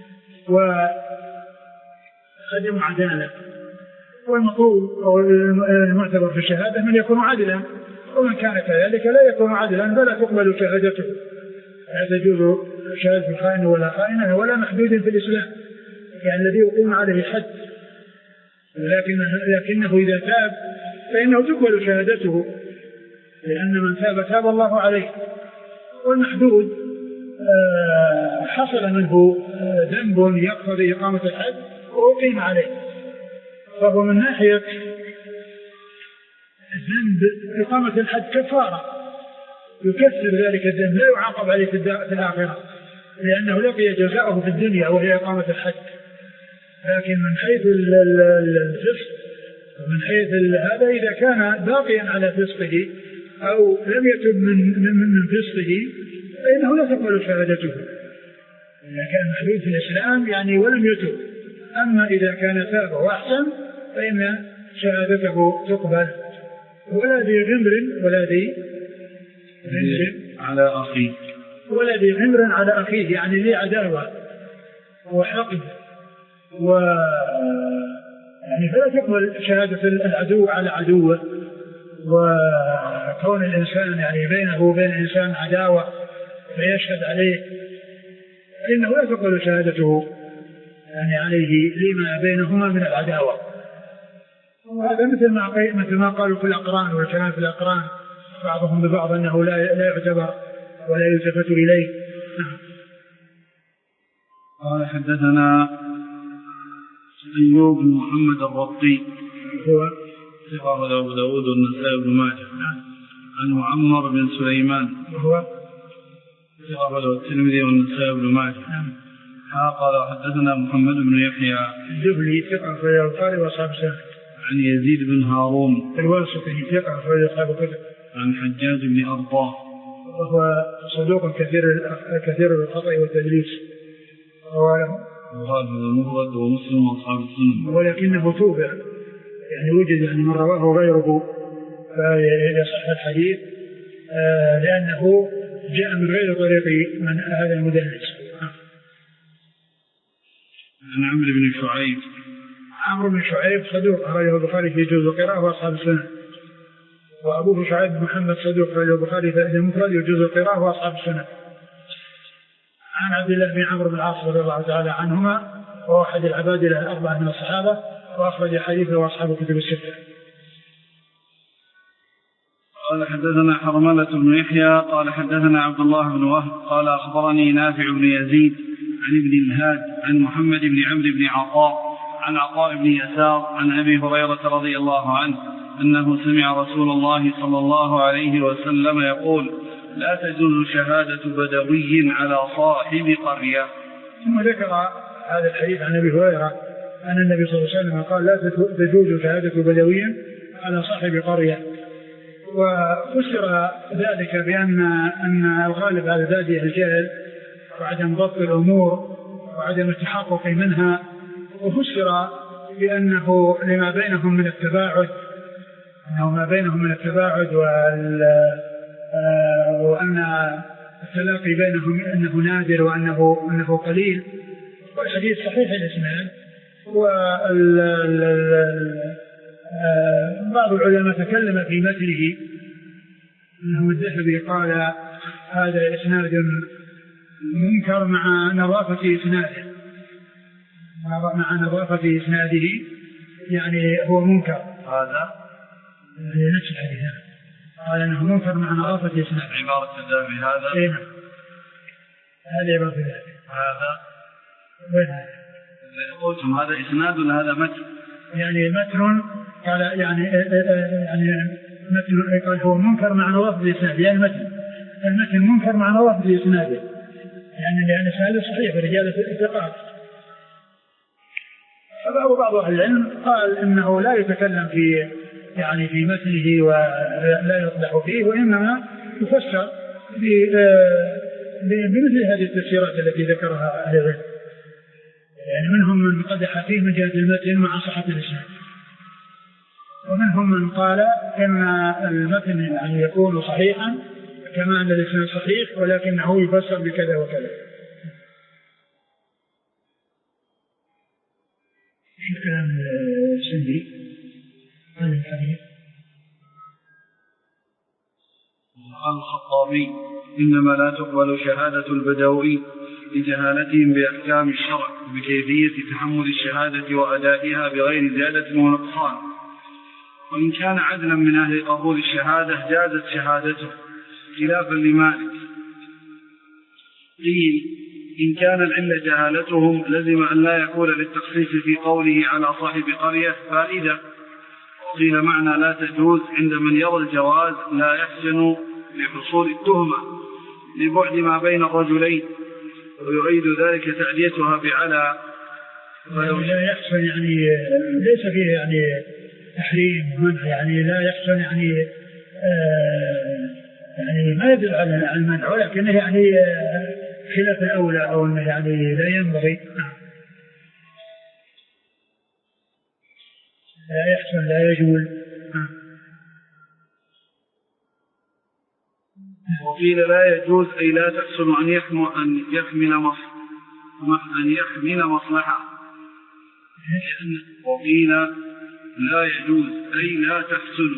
S2: وعدم عدالة. والمطلوب أو المعتبر في الشهادة من يكون عادلا، ومن كان كذلك لا يكون عادلا فلا تقبل شهادته. لا تجوز شهادة الخائن ولا خائنة ولا محدود في الإسلام، يعني الذي يقيم عليه حد، لكن لكنه إذا تاب فإنه تقبل شهادته، لأن من تاب تاب الله عليه. والمحدود حصل منه ذنب يقتضي إقامة الحد وأقيم عليه، فهو من ناحية الذنب إقامة الحد كفارة يكسر ذلك الذنب، لا يعاقب عليه في الآخرة، لأنه لقي جزاءه في الدنيا وهي إقامة الحد. لكن من حيث الفسق ومن حيث هذا إذا كان باقيا على فسقه أو لم يتب من من فسقه فإنه لا تقبل شهادته، إذا كان محدود في الإسلام يعني ولم يتب. أما إذا كان تاب وأحسن فإن شهادته تقبل. ولا ذي غمر ولا ذي
S1: على أخيه
S2: ولا ذي غمر على أخيه، يعني ذي عداوة وحقد، و يعني فلا تقبل شهادة العدو على عدوه. وكون الإنسان يعني بينه وبين الإنسان عداوة فيشهد عليه فإنه لا تقبل شهادته يعني عليه لما بينهما من العداوة. وهذا مثل ما مثل ما قالوا في الأقران والكلام في الأقران بعضهم ببعض أنه لا لا يعتبر ولا يلتفت إليه.
S1: قال حدثنا أيوب بن محمد الرقي
S2: هو
S1: ثقة أبو داود والنسائي بن ماجه عن معمر بن سليمان
S2: وهو
S1: ثقة الترمذي والنسائي بن ماجه. قال حدثنا محمد بن يحيى
S2: الجبلي ثقة في البخاري وأصحاب السنن
S1: عن يزيد بن هارون
S2: الواسطي ثقة في أصحاب الكتب
S1: عن حجاج بن أرطاه
S2: وهو صدوق كثير كثير الخطأ والتدليس،
S1: وقال المفرد ومسلم وأصحاب السنن،
S2: ولكنه توبع يعني وجد يعني من رواه غيره فيصح الحديث آه لأنه جاء من غير طريق من هذا المدلس.
S1: عن عمرو بن شعيب
S2: عمرو بن شعيب صدوق أخرجه البخاري في جزء القراءة وأصحاب السنن، وأبوه شعيب بن محمد صدوق أخرجه البخاري في المفرد وجزء القراءة وأصحاب السنن. عن عبد الله بن عمرو بن العاص رضي الله تعالى عنهما وهو أحد العباد الأربعة من الصحابة وأخرج حديثه وأصحاب الكتب الستة.
S1: قال حدثنا حرملة بن يحيى قال حدثنا عبد الله بن وهب قال أخبرني نافع بن يزيد عن ابن الهاد عن محمد بن عمرو بن عطاء عن عطاء بن يسار عن أبي هريرة رضي الله عنه أنه سمع رسول الله صلى الله عليه وسلم يقول: لا تجوز شهادة بدوي على صاحب قرية.
S2: ثم ذكر هذا الحديث عن أبي هريرة أن النبي صلى الله عليه وسلم قال: لا تجوز شهادة بدوي على صاحب قرية. وفسر ذلك بأن أن الغالب على ذاته الجهل وعدم ضبط الأمور وعدم التحقق منها، وفسر بأنه لما بينهم من التباعد، أنه ما بينهم من التباعد وأن التلاقي بينهم أنه نادر وأنه أنه قليل. والحديث صحيح الإسناد. وبعض العلماء تكلم في مثله، أنه الذهبي قال هذا إسناد منكر مع نظافة إسناده، مع نظافة إسناده يعني هو منكر.
S1: هذا
S2: نفس الحديث قال أنه منكر مع نظافة إسناده.
S1: عبارة الذهبي هذا
S2: إيه هذا عبارة الذهبي.
S1: هذا
S2: وين هذا؟
S1: قلتم هذا إسناد ولا هذا متن؟
S2: يعني متن قال يعني يعني متن قال هو منكر مع نظافة إسناده، يعني متن المتن منكر مع نظافة إسناده، يعني لأن إسناده صحيح برجال الثقات. وبعض أهل العلم قال إنه لا يتكلم في يعني في متنه ولا يصلح فيه، وإنما يفسر بمثل هذه التفسيرات التي ذكرها أهل العلم. يعني منهم من قدح فيه من جهة المتن مع صحة الإسناد، ومنهم من قال إن المتن يعني يكون صحيحا كما أن الإسناد صحيح، ولكنه يفسر بكذا وكذا. شو كلام السندي عن الحديث؟
S1: قال الخطابي إنما لا تقبل شهادة البدوي لجهالتهم بأحكام الشرع وبكيفية تحمل الشهادة وأدائها بغير زيادة ونقصان، وإن كان عدلا من أهل قبول الشهادة جازت شهادته خلافا لمالك. قيل إن كان العلة جهالتهم لزم أن لا يكون للتخصيص في قوله على صاحب قرية فائدة. وقيل معنى لا تجوز عند من يرى الجواز لا يحسن لحصول التهمة لبعد ما بين الرجلين، ويعيد ذلك تأديتها بعلى.
S2: لا يحسن يعني ليس فيه يعني تحريم منع، يعني لا يحسن يعني آه يعني ما يدل على المنع، ولكنه يعني آه خلاف الأولى، أو أنه يعني لا ينبغي. لا يحسن لا يجوز.
S1: وقيل لا يجوز أي لا تحسن أن يحمل أن يحمل مصلحة أن يحمل مصلحة وقيل لا يجوز أي لا تحسن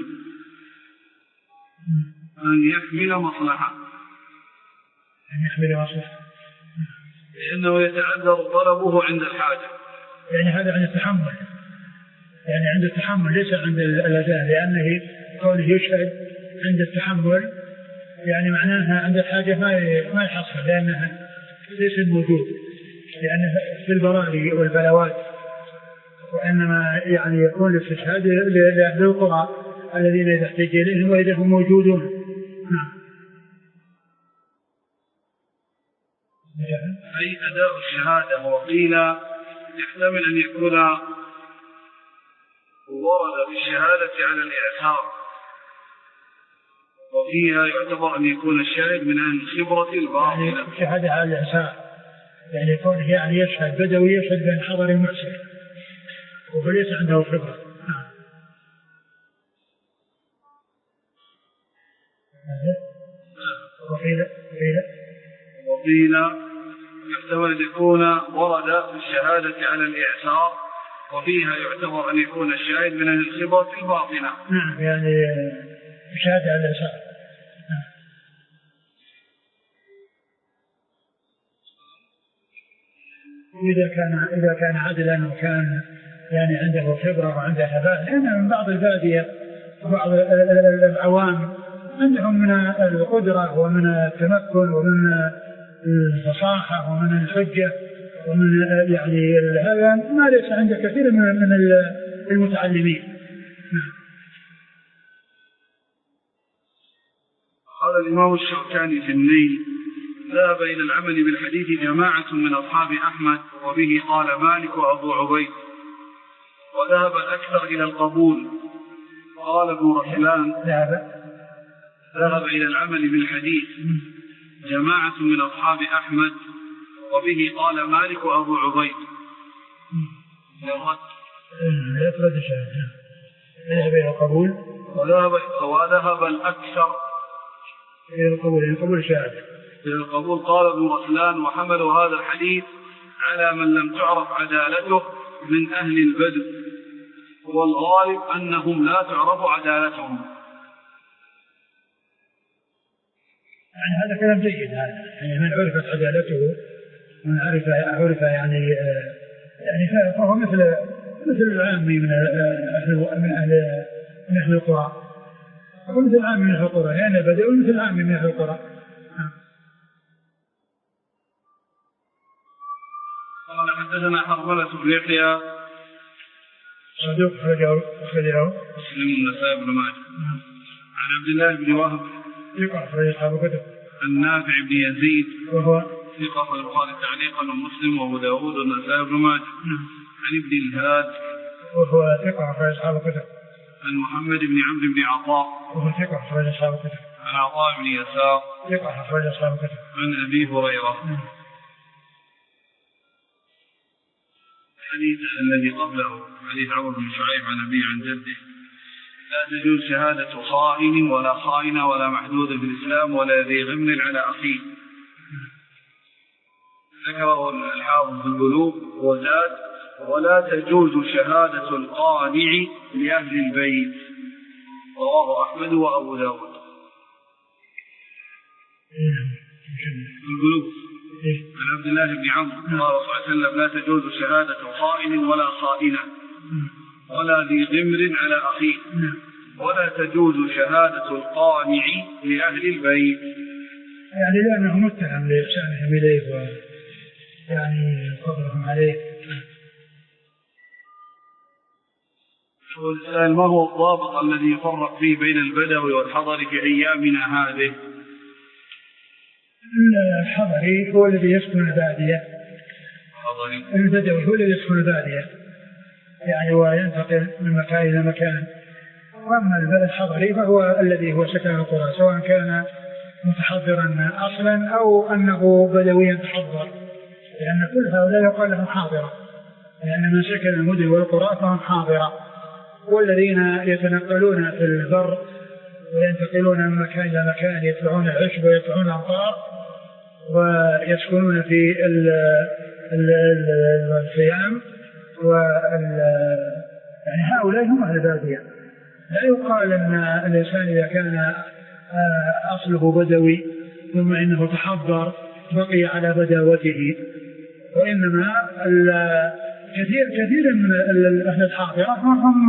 S1: أن يحمل مصلحة
S2: أن يحمل مصلحة
S1: لأنه يتعذر طلبه عند الحاجة.
S2: يعني هذا عند التحمل، يعني عند التحمل ليس عند الأداء، لأنه قوله يشهد عند التحمل يعني معناها عند الحاجة ما ما يحصل، لأنها ليس موجود، لأنه في البراري والبلوات، وإنما يعني يكون الاستشهاد لأهل القرى الذين يحتاج إليهم وإذا هم موجودون. نعم.
S1: أي أداء الشهادة. وقيل يحتمل أن يكون ورد بالشهادة على الإعثار، وفيها يعتبر أن يكون الشاهد من أهل الخبرة الباطنة.
S2: يعني الشهادة على الإعثار يعني كونه يعني يشهد بدوي يشهد بين حضر المعسر وليس عنده خبرة. وقيل
S1: وقيل يحتمل أن يكون ورد بالشهادة على الإعثار، وفيها يعتبر أن يكون الشاهد من أهل الخبرة الباطنة.
S2: نعم، يعني شهادة على الإعثار. إذا كان إذا كان عدلا وكان يعني عنده خبرة وعنده هباء، لأن من بعض البادية وبعض العوام عندهم من القدرة ومن التمكن ومن الفصاحة ومن الحجة ومن يعني هذا ما ليس عند كثير من من المتعلمين.
S1: قال الإمام الشوكاني في النيل: ذهب إلى العمل بالحديث جماعة من أصحاب أحمد، وبه قال مالك وأبو عبيد، وذهب الأكثر إلى القبول. قال ابن رسلان:
S2: ذهب
S1: ذهب إلى العمل بالحديث جماعة من أصحاب أحمد، وبه قال مالك وأبو عبيد.
S2: لا يفرد شهادة ذهب إلى القبول
S1: وذهب وذهب الأكثر
S2: إلى القبول إلى القبول شهادة
S1: إلى القبول. قال ابن غسلان وحملوا هذا الحديث على من لم تعرف عدالته من أهل البدو، والغالب أنهم لا تعرف عدالتهم.
S2: يعني هذا كلام جيد، هذا يعني من عرفت عدالته من عرف عرف يعني يعني فهو مثل مثل العامي من أهل من أهل من أهل القرى، أقول مثل العامي من أهل القرى، يعني بدأوا مثل العامي من أهل القرى.
S1: قال حدثنا حرملة بن يحيى
S2: صدوق أخرجه
S1: مسلم والنسائي بن ماجه عن عبد الله بن وهب
S2: ثقة أخرج أصحاب الكتب
S1: عن نافع بن يزيد
S2: وهو
S1: ثقة في البخاري تعليقا ومسلم وأبو داود والنسائي بن ماجه عن ابن الهاد
S2: وهو ثقة أخرج أصحاب الكتب
S1: عن محمد بن عمرو بن عطاء
S2: وهو ثقة أخرج أصحاب الكتب
S1: عن عطاء بن يسار
S2: ثقة أخرج أصحاب الكتب
S1: عن أبي هريرة. الحديث الذي قبله حديث عمرو بن شعيب عن أبيه عن جده: لا تجوز شهادة خائن ولا خائنة ولا محدود في الإسلام ولا ذي غمر على أخيه. ذكره الحافظ في البلوغ وزاد: ولا تجوز شهادة القانع لأهل البيت. رواه أحمد وأبو داود. البلوغ عن عبد الله بن عمرو قال صلى الله عليه وسلم: لا تجوز شهادة خائن ولا خائنة ولا ذي غمر على أخيه، ولا تجوز شهادة القانع لأهل البيت.
S2: يعني لأنه متهم لإحسانهم إليه ويعني فضلهم عليه.
S1: والسؤال: ما هو الضابط الذي يفرق فيه بين البدوي والحضر في أيامنا هذه؟
S2: الحضري هو الذي يسكن البادية، البدوي هو الذي يسكن البادية يعني وينتقل من مكان إلى مكان. وأما البلد الحضري فهو الذي هو سكن القرى، سواء كان متحضرا أصلا أو أنه بدويا تحضر، لأن كل هؤلاء يقال لهم حاضرة، لأن من سكن المدن والقرى فهم حاضرة. والذين يتنقلون في البر وينتقلون من مكان إلى مكان، يطلعون العشب ويطلعون الأمطار ويسكنون في الخيام، يعني هؤلاء هم أهل البادية. لا يقال أن الإنسان إذا كان أصله بدوي ثم إنه تحضر بقي على بداوته، وإنما كثير كثير من أهل الحاضرة هم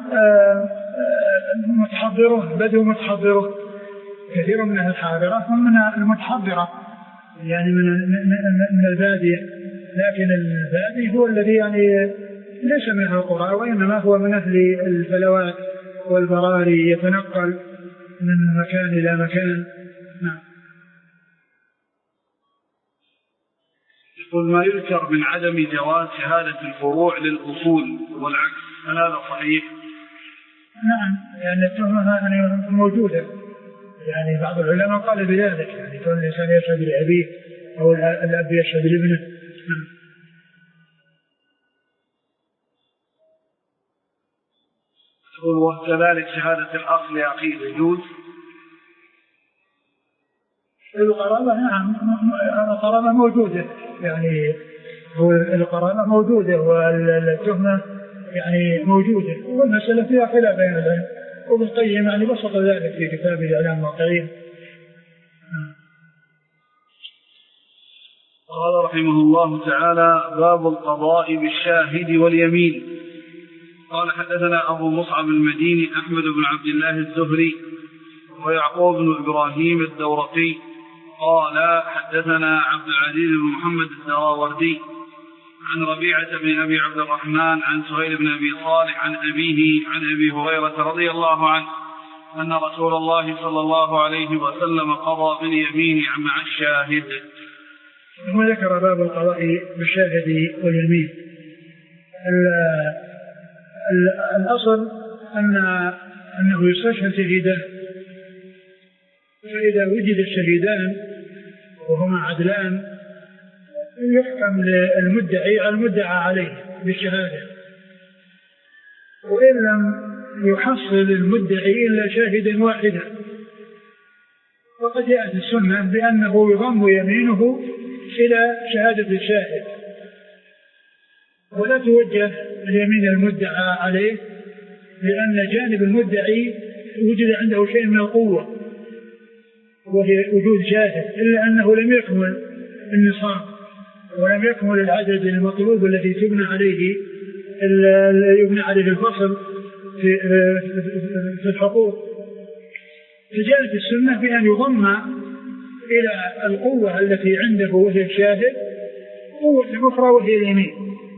S2: متحضرون، بدو متحضرون. كثير من أهل الحاضرة هم من المتحضرة يعني من من البادية، لكن البادي هو الذي يعني ليس من أهل القرى، وإنما هو من أهل الفلوات والبراري، يتنقل من مكان إلى مكان. نعم.
S1: يقول: ما يذكر من عدم جواز شهادة الفروع للأصول والعكس، هل هذا صحيح؟
S2: نعم، يعني التهمة يعني موجودة، يعني بعض العلماء قال بذلك، يعني كون الإنسان يشهد لأبيه أو الأب يشهد لابنه. نعم.
S1: وكذلك شهادة الأخ لأخيه يجوز؟
S2: القرابة نعم، القرابة موجودة، يعني القرابة موجودة والتهمة يعني موجودة، والمسألة فيها خلاف بين العلم، وابن القيم يعني بسط ذلك في كتابه إعلام الموقعين.
S1: قال رحمه الله تعالى: باب القضاء بالشاهد واليمين. قال حدثنا أبو مصعب المديني أحمد بن عبد الله الزهري ويعقوب بن إبراهيم الدورقي قال حدثنا عبد العزيز بن محمد الدراوردي عن ربيعة بن أبي عبد الرحمن عن سهيل بن أبي صالح عن أبيه عن أبي هريرة رضي الله عنه أن رسول الله صلى الله عليه وسلم قضى باليمين مع الشاهد.
S2: ثم ذكر باب القضاء بالشاهد واليمين. الأصل أن أنه يستشهد شهيدان، فإذا وجد الشهيدان وهما عدلان يحكم للمدعي على المدعى عليه بالشهادة، وإن لم يحصل المدعي إلا شاهدا واحدا فقد جاءت السنة بأنه يضم يمينه إلى شهادة الشاهد، ولا توجه اليمين المدعى عليه، لأن جانب المدعي وجد عنده شيء من القوة وهي وجود شاهد، إلا أنه لم يكمل النصاب ولم يكمل العدد المطلوب الذي تبنى عليه يبنى عليه الفصل في في الحقوق. فجاءت السنة بأن يضم إلى القوة التي عنده وهي الشاهد قوة أخرى وهي اليمين،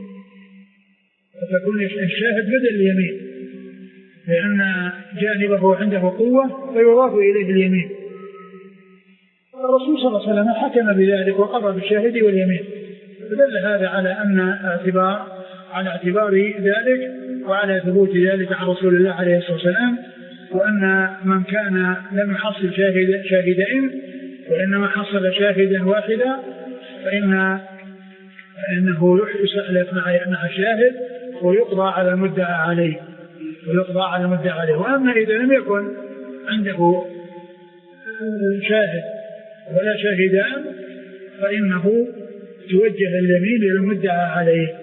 S2: فتكون الشاهد بدل اليمين، لأن جانبه عنده قوة فيضاف إليه اليمين. الرسول صلى الله عليه وسلم حكم بذلك وقضى بالشاهد واليمين، فدل هذا على أن اعتبار على اعتبار ذلك وعلى ثبوت ذلك عن رسول الله عليه الصلاة والسلام، وأن من كان لم يحصل شاهد شاهدين وإنما حصل شاهدا واحدا فإن فإنه يسألف مع الشاهد ويقضى على المدعى عليه ويقضى على المدعى عليه. وأما إذا لم يكن عنده شاهد ولا شاهدان فإنه توجه اليمين للمدعى عليه.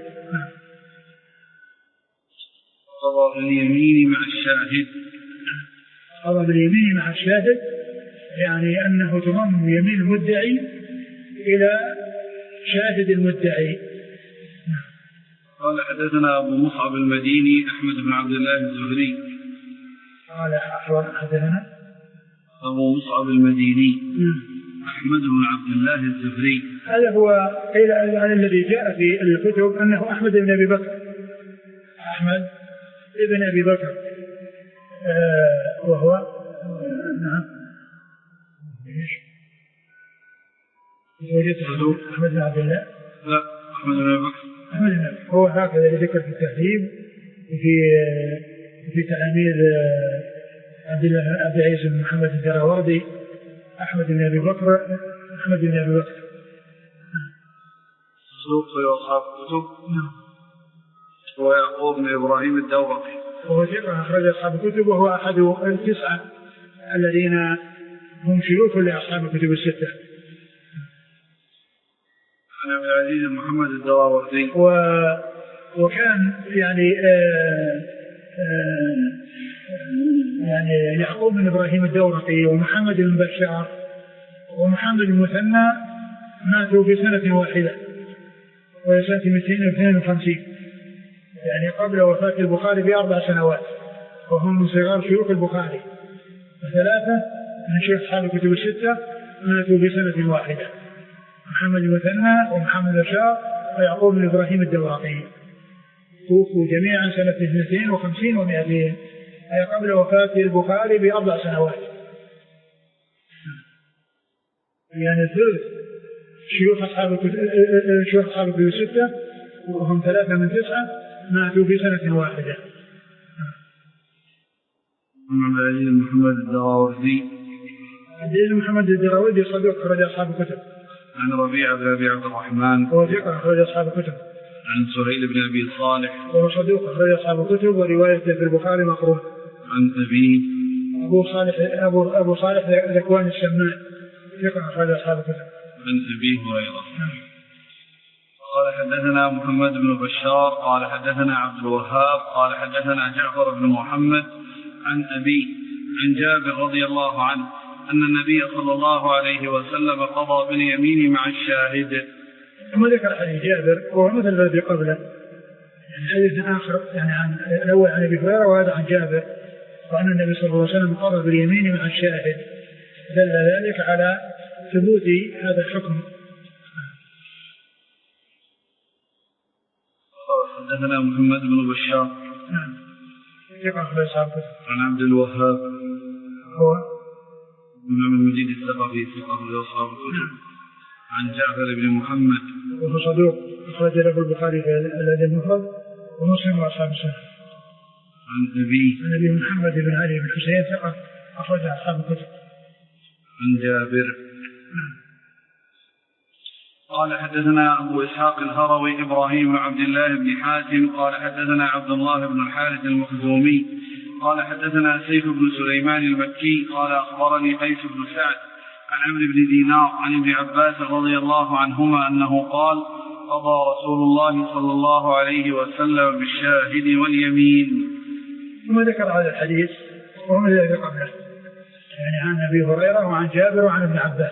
S1: قضى باليمين مع الشاهد،
S2: قضى باليمين مع الشاهد يعني أنه تضم يمين المدعي إلى شاهد المدعي.
S1: قال حدثنا أبو مصعب المديني أحمد بن عبد الله الزهري.
S2: قال حدثنا
S1: أبو مصعب المديني أحمد بن عبد الله الزهري.
S2: هذا هو قيل عن الذي جاء في الكتب أنه أحمد بن أبي بكر، أحمد بن أبي بكر آه وهو آه نعم وجدته أحمد بن عبد الله.
S1: لا أحمد بن أبي بكر
S2: أحمد بن أبي هو هكذا ذكر في التهذيب في في تلاميذ عبد الله عبد العزيز بن محمد الدراوردي أحمد بن أبي بكر أحمد بن أبي بكر
S1: صدوق في أصحاب الكتب. نعم. ويعقوب بن إبراهيم الدورقي
S2: وهو ثقة أخرج أصحاب الكتب وهو أحد التسعة الذين هم شيوخ لأصحاب الكتب الستة.
S1: عن عبد العزيز بن محمد الدراوردي
S2: و... وكان يعني آآ آآ يعني يعقوب بن إبراهيم الدورقي ومحمد بن بشار ومحمد المثنى ماتوا في سنة واحدة وهي سنة مئتين واثنين وخمسين، يعني قبل وفاة البخاري بأربع سنوات، وهم من صغار شيوخ البخاري، وثلاثة من شيوخ أصحاب الكتب الستة ماتوا في سنة واحدة، محمد المثنى ومحمد بشار ويعقوب بن إبراهيم الدورقي، توفوا جميعا سنة اثنتين وخمسين ومئتين، أي قبل وفاة البخاري بأربع سنوات. يعني الثلث شيوخ أصحاب الكتب شيوخ أصحاب الكتب الستة وهم ثلاثة من تسعة ماتوا في سنة واحدة.
S1: عبد العزيز محمد الدراوردي
S2: عبد العزيز محمد الدراوردي صدوق أخرج أصحاب الكتب.
S1: عن ربيعة بن أبي عبد الرحمن
S2: وهو ثقة أخرج أصحاب الكتب.
S1: عن سهيل بن أبي صالح
S2: وهو صدوق أخرج أصحاب الكتب وروايته في البخاري مقروء.
S1: عن أبيه
S2: أبو صالح أبو أبو صالح ذكوان السمان ثقة أخرج أصحاب الكتب.
S1: عن أبي هريرة. قال حدثنا محمد بن بشار قال حدثنا عبد الوهاب قال حدثنا جعفر بن محمد عن أبي عن جابر رضي الله عنه أن النبي صلى الله عليه وسلم قضى باليمين مع الشاهد.
S2: ثم ذكر حديث جابر وهو مثل الذي قبله، يعني حديث آخر يعني عن الأول عن أبي هريرة وهذا عن جابر، وأن النبي صلى الله عليه وسلم قضى باليمين مع الشاهد، دل ذلك على ثبوت هذا الحكم.
S1: حدثنا محمد بن بشار
S2: نعم ثقة أخرج أصحاب الكتب.
S1: عن عبد الوهاب
S2: هو
S1: بن عبد المجيد الثقفي ثقة أخرج أصحاب الكتب. عن جعفر بن محمد
S2: وهو صدوق أخرج له البخاري في الأدب المفرد ومسلم وأصحاب السنة.
S1: عن أبي
S2: عن أبي محمد بن علي بن حسين ثقة أخرج أصحاب الكتب.
S1: عن جابر قال حدثنا أبو إسحاق الهروي إبراهيم بن عبد الله بن حاتم قال حدثنا عبد الله بن الحارث المخزومي قال حدثنا سيف بن سليمان المكي قال أخبرني قيس بن سعد عن عمرو بن دينار عن ابن عباس رضي الله عنهما أنه قال قضى رسول الله صلى الله عليه وسلم بالشاهد واليمين.
S2: ثم ذكر هذا الحديث ومن الذي قبله يعني عن أبي هريرة وعن جابر وعن ابن عباس.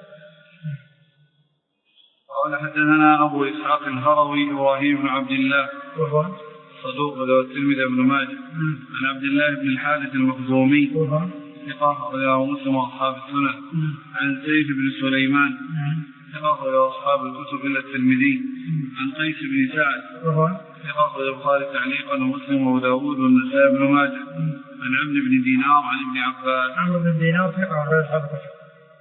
S1: قال حدثنا أبو إسحاق الهروي إبراهيم بن عبد الله
S2: وهو
S1: صدوق له الترمذي بن ماجه عن عبد الله بن الحارث المخزومي
S2: وهو
S1: ثقة له مسلم وأصحاب السنن عن سيف بن سليمان ثقة له أصحاب الكتب إلا الترمذي عن قيس بن سعد
S2: وهو
S1: ثقة له البخاري تعليقا ومسلم وداود والنسائي بن ماجه عن عمرو بن دينار عن ابن عباس.
S2: عمرو بن دينار ثقة له أصحاب الكتب.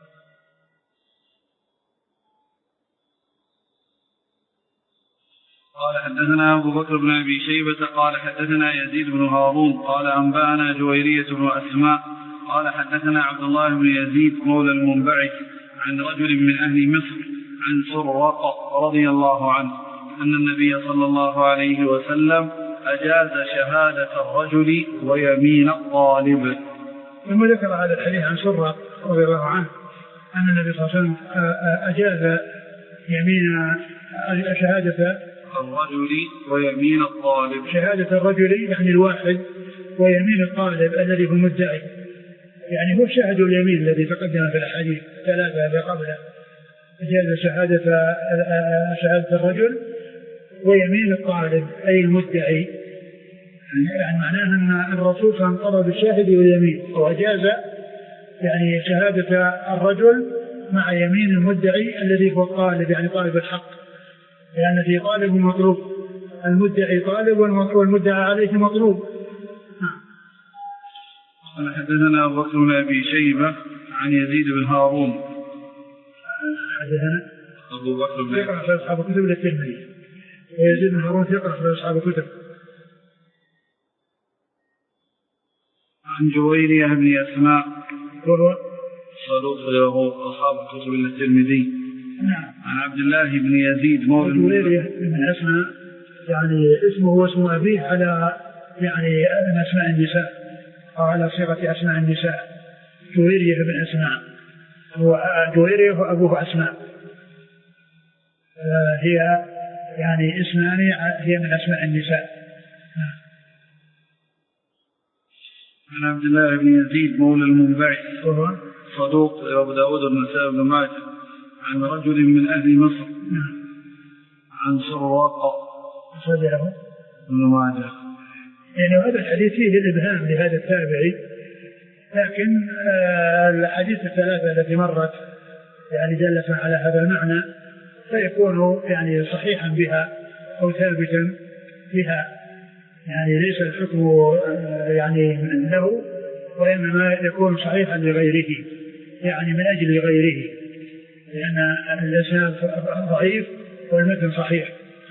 S1: قال حدثنا أبو بكر بن أبي شيبة قال حدثنا يزيد بن هارون قال أنبأنا جويرية بن أسماء قال حدثنا عبد الله بن يزيد مولى المنبعث عن رجل من أهل مصر عن سرقة رضي الله عنه أن النبي صلى الله عليه وسلم أجاز شهادة الرجل ويمين الطالب.
S2: ثم ذكر هذا الحديث عن سرقة رضي الله عنه أن النبي صلى الله عليه وسلم أجاز يمين شهادة
S1: الرجل ويمين الطالب.
S2: شهادة الرجل يعني الواحد ويمين الطالب الذي هو المدعي يعني هو شاهد اليمين الذي تقدم في الحديث ثلاثة قبله. أجاز شهادة شهادة الرجل ويمين الطالب أي المدعي يعني معناه أن الرسول كان طلب الشاهد واليمين وأجاز يعني شهادة الرجل مع يمين المدعي الذي هو الطالب يعني طالب الحق لأن في طالب مطلوب المدعي طالب والمدعى عليه مطلوب.
S1: قال حدثنا أبو بكر بن أبي شيبة عن يزيد بن هارون
S2: حدثنا
S1: أبو بكر بن
S2: يقرأ في أصحاب الكتب للترمذي ويزيد بن هارون يقرأ في أصحاب الكتب.
S1: عن جويرية بن أسماء
S2: وهو
S1: صدوق له أصحاب الكتب للترمذي.
S2: نعم.
S1: عن عبد الله بن يزيد مولى
S2: جويرية بن أسماء يعني اسمه واسم أبيه على يعني من أسماء النساء أو على صيغة أسماء النساء. جويرية بن أسماء هو جويرية وأبوه أسماء هي يعني اسمان هي من أسماء النساء.
S1: عن عبد الله بن يزيد مولى المنبعث
S2: وهو
S1: صدوق أبو داود والنسائي بن ماجه عن رجل من أهل مصر عن سرقة
S2: صدره
S1: بن ماجه.
S2: يعني هذا الحديث فيه الإبهام لهذا التابعي لكن آه الحديث الثلاثة التي مرت يعني دلت على هذا المعنى فيكون يعني صحيحا بها أو ثابتا بها يعني ليس الحكم آه يعني له وإنما يكون صحيحا لغيره يعني من أجل غيره لأن الإسناد ضعيف والمتن صحيح.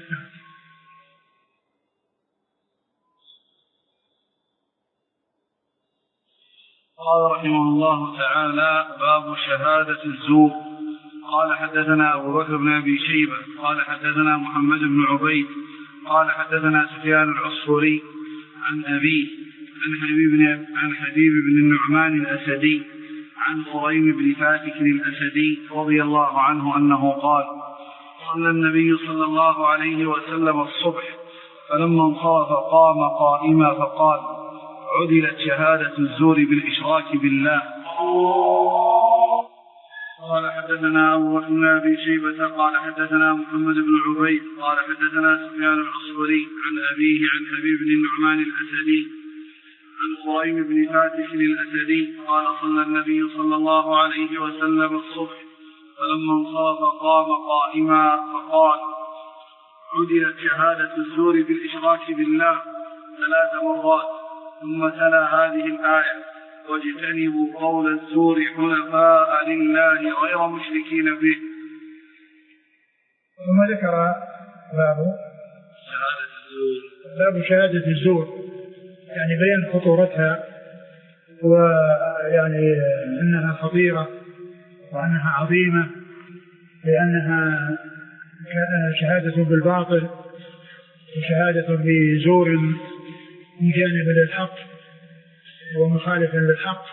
S1: قال رحمه الله تعالى باب شهادة الزور. قال حدثنا أبو بكر بن أبي شيبة قال حدثنا محمد بن عبيد قال حدثنا سفيان العصفوري عن أبيه عن حبيب بن عن حبيب بن النعمان الأسدي عن قريم بن فاتك الأسدي رضي الله عنه أنه قال صلى النبي صلى الله عليه وسلم الصبح فلما انصرف قام قائما فقال عدلت شهادة الزور بالإشراك بالله. قال حدثنا أبو بكر بن أبي شيبة قال حدثنا محمد بن عبيد قال حدثنا سفيان العصفوري عن أبيه عن حبيب بن النعمان الأسدي عن قريم بن فاتك الأسدي قال صلى النبي صلى الله عليه وسلم الصبح فلما انصرف قام قائما فقال عدلت شهادة الزور بالإشراك بالله ثلاث مرات ثم تلا هذه الآية واجتنبوا قول الزور حنفاء لله غير مشركين به.
S2: ثم ذكر باب
S1: شهادة الزور
S2: باب شهادة الزور يعني بيان خطورتها ويعني أنها خطيرة وأنها عظيمة لأنها شهادة بالباطل وشهادة بزور مجانب للحق ومخالف للحق،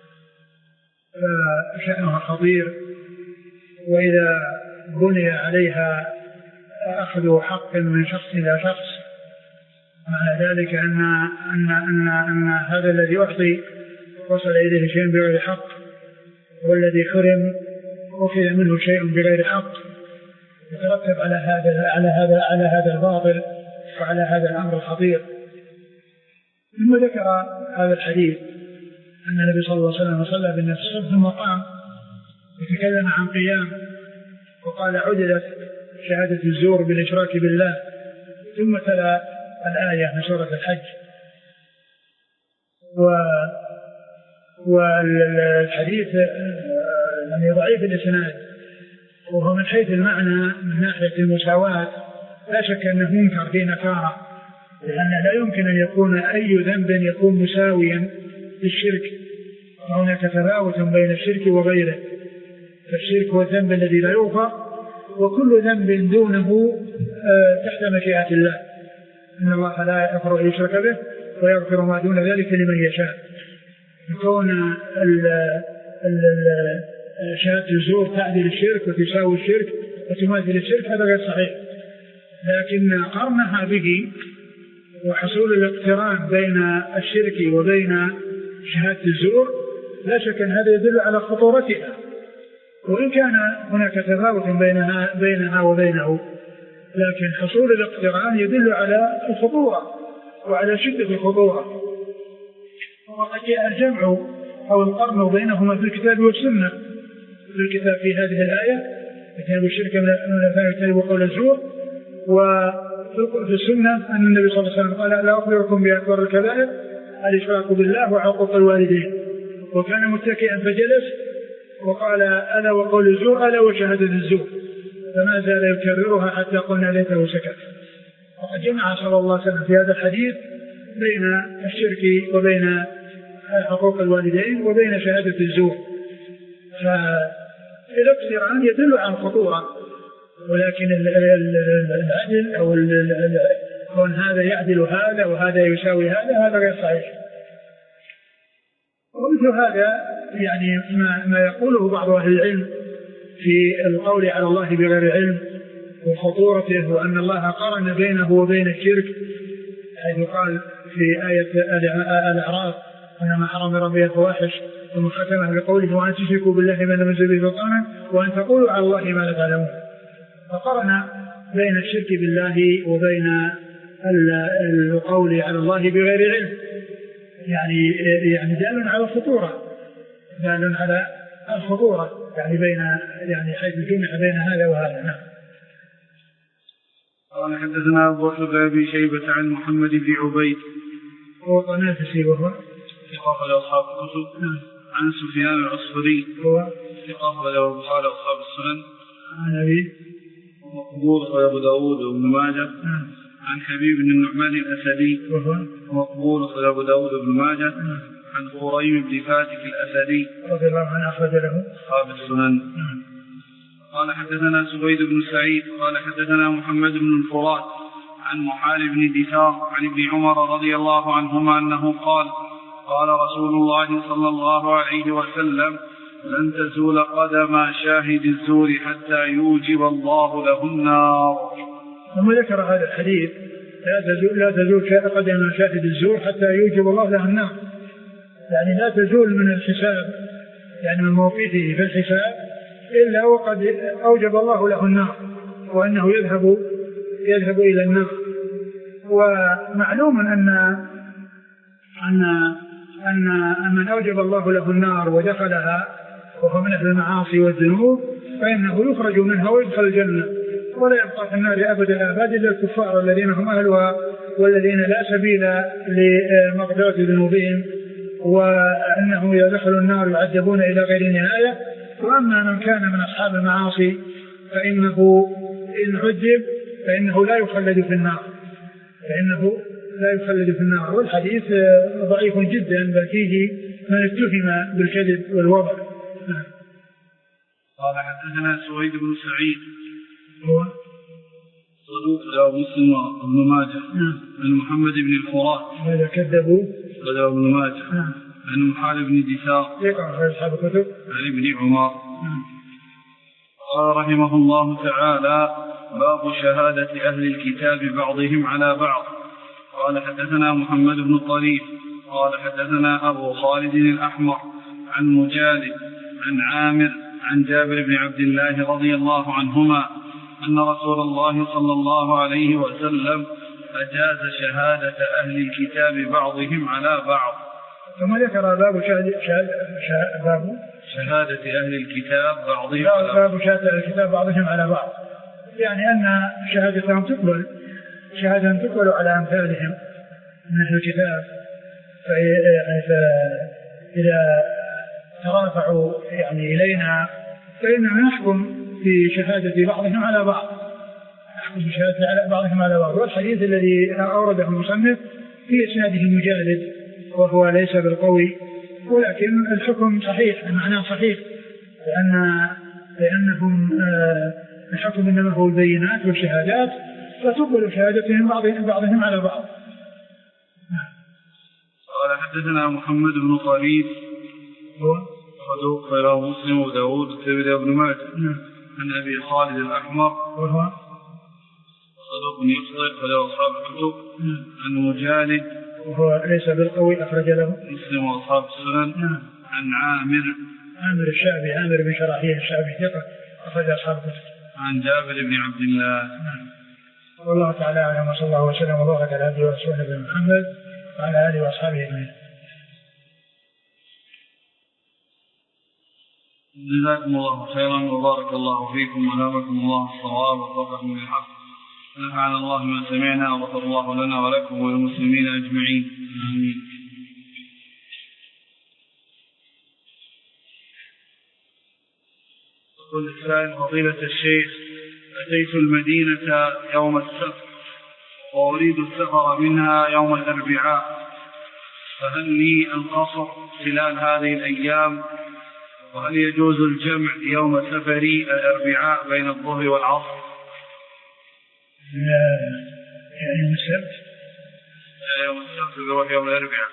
S2: فشأنها خطير. وإذا بني عليها أخذ حق من شخص إلى شخص، معنى ذلك أن, أن, أن, أن هذا الذي أعطي وصل إليه شيء بغير حق، والذي حرم أخذ منه شيء بغير حق، يترتب على هذا على هذا على هذا الباطل وعلى هذا الأمر الخطير. ثم ذكر هذا الحديث أن النبي صلى الله عليه وسلم صلى بالناس ثم قام وتكلم عن قيام وقال عدلت شهادة الزور بالإشراك بالله، ثم تلا الآية من سورة الحج. و والحديث يعني ضعيف الإسناد، وهو من حيث المعنى من ناحية المساواة لا شك أنه منكر في نكارة، لأن لا يمكن أن يكون أي ذنب يكون مساويا للشرك، وهناك تفاوت بين الشرك وغيره. فالشرك هو الذنب الذي لا يغفر، وكل ذنب دونه تحت مشيئة الله، إن الله لا يغفر أن يشرك به ويغفر ما دون ذلك لمن يشاء. يكون شهادة الزور تعدل الشرك وتساوي الشرك وتماثل الشرك، هذا غير صحيح. لكن قرنها به وحصول الاقتران بين الشرك وبين شهادة الزور لا شك أن هذا يدل على خطورتها، وإن كان هناك تفاوت بينها, بينها وبينه، لكن حصول الاقتران يدل على الخطورة وعلى شدة الخطورة. وقد جاء الجمع أو القرن بينهما في الكتاب والسنة. في الكتاب في هذه الآية يجتنب الشرك من الأثناء يجتنب قول الزور، وفي السنة أن النبي صلى الله عليه وسلم قال لا أخبركم بأكبر الكبائر الإشراك بالله وعقوق الوالدين، وكان متكئا فجلس وقال ألا وقول الزور ألا وشهادة الزور، فما زال يكررها حتى قلنا ليته سكت. وقد جمع صلى الله عليه وسلم في هذا الحديث بين الشرك وبين حقوق الوالدين وبين شهادة الزور، فالاقتران يدل على الخطورة، ولكن العدل أو كون هذا يعدل هذا وهذا يساوي هذا هذا غير صحيح. ومثل هذا يعني ما, ما يقوله بعض أهل العلم في القول على الله بغير علم وخطورته، وأن الله قرن بينه وبين الشرك، حيث قال في آية الأعراف إنما حرم ربي الفواحش، ثم ختمه بقوله وأن تشركوا بالله ما لم ينزل به سلطانا وأن تقولوا على الله ما لا تعلمون. فقرن بين الشرك بالله وبين القول على الله بغير علم، يعني يعني دال على الخطورة، دال على الخطورة يعني بين يعني حيث الجمع بين هذا وهذا. نعم.
S1: قال حدثنا أبو بكر بن أبي شيبة عن محمد بن عبيد
S2: هو طنافسي وهو
S1: ثقة له أصحاب الكتب.
S2: نعم.
S1: عن سفيان العصفري
S2: هو
S1: ثقة له البخاري وأصحاب السنن.
S2: عن أبي
S1: مقبول أبو داود وابن ماجه.
S2: نعم.
S1: عن حبيب بن النعمان الأسدي
S2: وهو
S1: مقبول أبو داود وابن ماجه.
S2: نعم.
S1: عن خريم بن فاتك الأسدي
S2: رضي الله عنه أخرج له
S1: أصحاب السنن.
S2: نعم.
S1: قال حدثنا سويد بن سعيد قال حدثنا محمد بن الفرات عن محال بن دثار عن ابن عمر رضي الله عنهما أنه قال قال رسول الله صلى الله عليه وسلم لن تزول قدم شاهد الزور حتى يوجب الله له النار.
S2: ثم ذكر هذا الحديث لا تزول لا تزول قدم شاهد الزور حتى يوجب الله له النار، يعني لا تزول من الحساب، يعني من موقفه في الحساب إلا وقد أوجب الله له النار، وأنه يذهب يذهب إلى النار. ومعلوم أن أن أن من أوجب الله له النار ودخلها وهو من أهل المعاصي والذنوب فإنه يخرج منها ويدخل الجنة، ولا يبقى في النار أبد الآباد إلا الكفار الذين هم أهلها والذين لا سبيل لمغفرة ذنوبهم، وأنهم إذا دخلوا النار يعذبون إلى غير نهاية. وأما من كان من أصحاب المعاصي فإنه إن عذب فإنه لا يخلد في النار فإنه لا يخلد في النار. والحديث ضعيف جدا، بل فيه من اتهم بالكذب والوضع.
S1: قال حدثنا سويد بن سعيد
S2: هو
S1: صدوق له مسلم وابن ماجه عن محمد بن الفرات
S2: هذا كذبوا
S1: له ابن ماجه عن محال بن دثار
S2: يقع في أصحاب الكتب
S1: عن ابن عمر. قال رحمه الله تعالى: باب شهادة أهل الكتاب بعضهم على بعض. قال حدثنا محمد بن طريف قال حدثنا أبو خالد الأحمر عن مجالد عن عامر عن جابر بن عبد الله رضي الله عنهما أن رسول الله صلى الله عليه وسلم أجاز شهادة أهل الكتاب بعضهم على بعض.
S2: ثم ذكر باب شهادة, شهادة, باب
S1: شهادة أهل الكتاب بعضهم على بعض.
S2: باب شهادة أهل الكتاب بعضهم على بعض، يعني أن شهادتهم تقبل شهادة تقبل على أمثالهم من أهل الكتاب، فإذا ترافعوا يعني إلينا فإننا نحكم في شهادة بعضهم على بعض، نحكم في شهادة بعضهم على بعض. والحديث الذي أورده المصنف في إسناده مجالد وهو ليس بالقوي، ولكن الحكم صحيح، المعنى صحيح، لأن لأنهم الحكم إنما هو البينات والشهادات، فتقبل شهادتهم بعضهم على بعض.
S1: قال حدثنا محمد بن طريف
S2: هو
S1: صدوق رواه مسلم وداود والترمذي وابن ماجه عن أبي خالد الأحمر
S2: وهو
S1: صدوق يخطئ وله أصحاب الكتب عن مجالد
S2: وهو ليس بالقوي أخرج له
S1: مسلم وأصحاب السنن عن عامر
S2: عامر الشعبي عامر بن شراحيل الشعبي ثقة أخرج أصحاب الكتب
S1: عن جابر بن عبد الله.
S2: والله تعالى أعلم، وصلى الله وسلم وبارك على عبده ورسوله نبينا محمد وعلى آله وأصحابه أجمعين.
S1: جزاكم الله خيرا وبارك الله فيكم ونبكم الله الصواب ووفقكم للحق. نفعنا الله ما سمعنا وغفر الله لنا ولكم وللمسلمين أجمعين. آمين. يقول السائل: فضيلة الشيخ، أتيت المدينة يوم السبت وأريد السفر منها يوم الأربعاء، فهل لي أن أقصر خلال هذه الأيام؟ وهل يجوز الجمع يوم سفري الأربعاء بين الظهر والعصر؟
S2: يعني يوم السبت
S1: يوم السبت بروح يوم الأربعاء.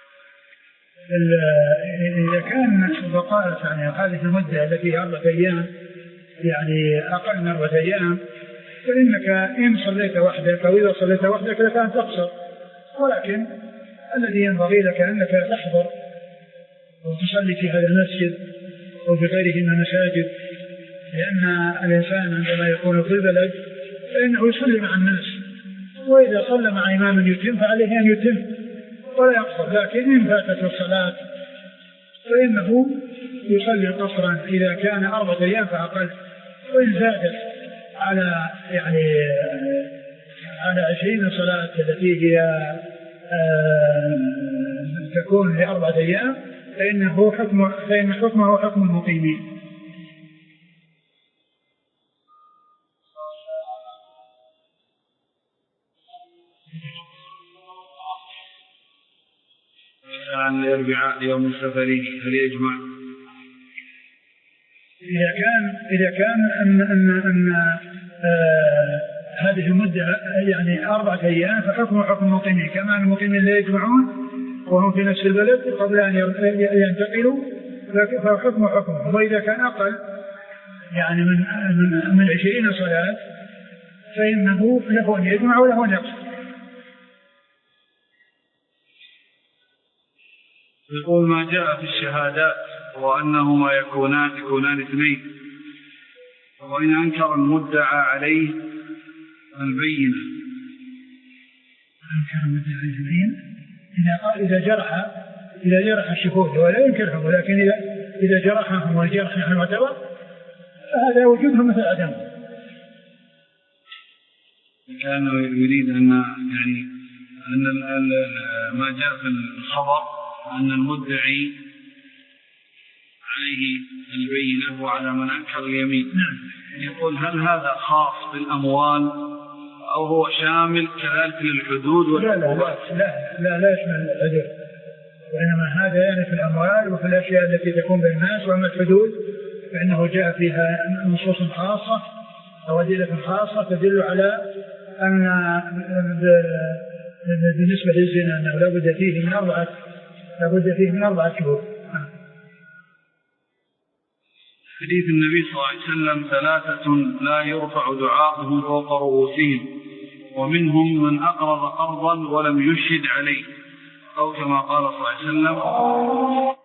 S2: إذا كان بقاء يعني هذه المدة التي أربعة أيام، يعني أقل من أربعة أيام، فإنك إن صليت وحدك أو إذا صليت وحدك لك أن تقصر، ولكن الذي ينبغي لك أنك تحضر وتصلي في هذا المسجد وفي غيره من المساجد، لأن الإنسان عندما يكون في البلد فإنه يصلي مع الناس، وإذا صلى مع إمام يتم فعليه أن يتم ولا يقصر. لكن إن فاتت الصلاة فإنه يصلي قصرا إذا كان أربعة أيام فأقل، وإن زادت على يعني على عشرين صلاة التي هي آه تكون لأربعة أيام فإنه حكم فإن حكمه حكم المقيمين.
S1: عن الأربعاء يوم السفري هل يجمع؟
S2: إذا كان إذا كان أن أن أن آه هذه المدة يعني أربعة أيام فحكمه حكم المقيمين، كما أن المقيمين لا يجمعون وهم في نفس البلد قبل أن ينتقلوا فحكمه حكمه. وإذا كان أقل يعني من من من عشرين صلاة فإنه له أن يجمع وله أن يقصر.
S1: يقول: ما جاء في الشهادات وأنهما يكونان يكونان اثنين، وإن أنكر المدعى عليه البينة.
S2: أنكر المدعى عليه البينة إذا قال إذا جرح إذا جرح الشهود ولا ينكرهم، ولكن إذا إذا جرحهم والجرح المعتبر فهذا وجودهم مثل عدم.
S1: كان يريد أن يعني أن ما جاء في الخبر أن المدعي عليه البينة وعلى من أنكر اليمين. يقول: هل هذا خاص بالأموال أو هو شامل كذلك للحدود والعقوبات؟
S2: لا لا لا لا يشمل الحدود، وإنما هذا يعني في الأموال وفي الأشياء التي تكون بين الناس. وأما الحدود فإنه جاء فيها نصوص خاصة أو أدلة خاصة تدل على أن بالنسبة للزنا أنه لا بد فيه من أربعة لا بد فيه من أربعة شهور.
S1: حديث النبي صلى الله عليه وسلم ثلاثة لا يرفع دعاؤهم فوق رؤوسهم ومنهم من أقرض قرضا ولم يشهد عليه، أو كما قال صلى الله عليه وسلم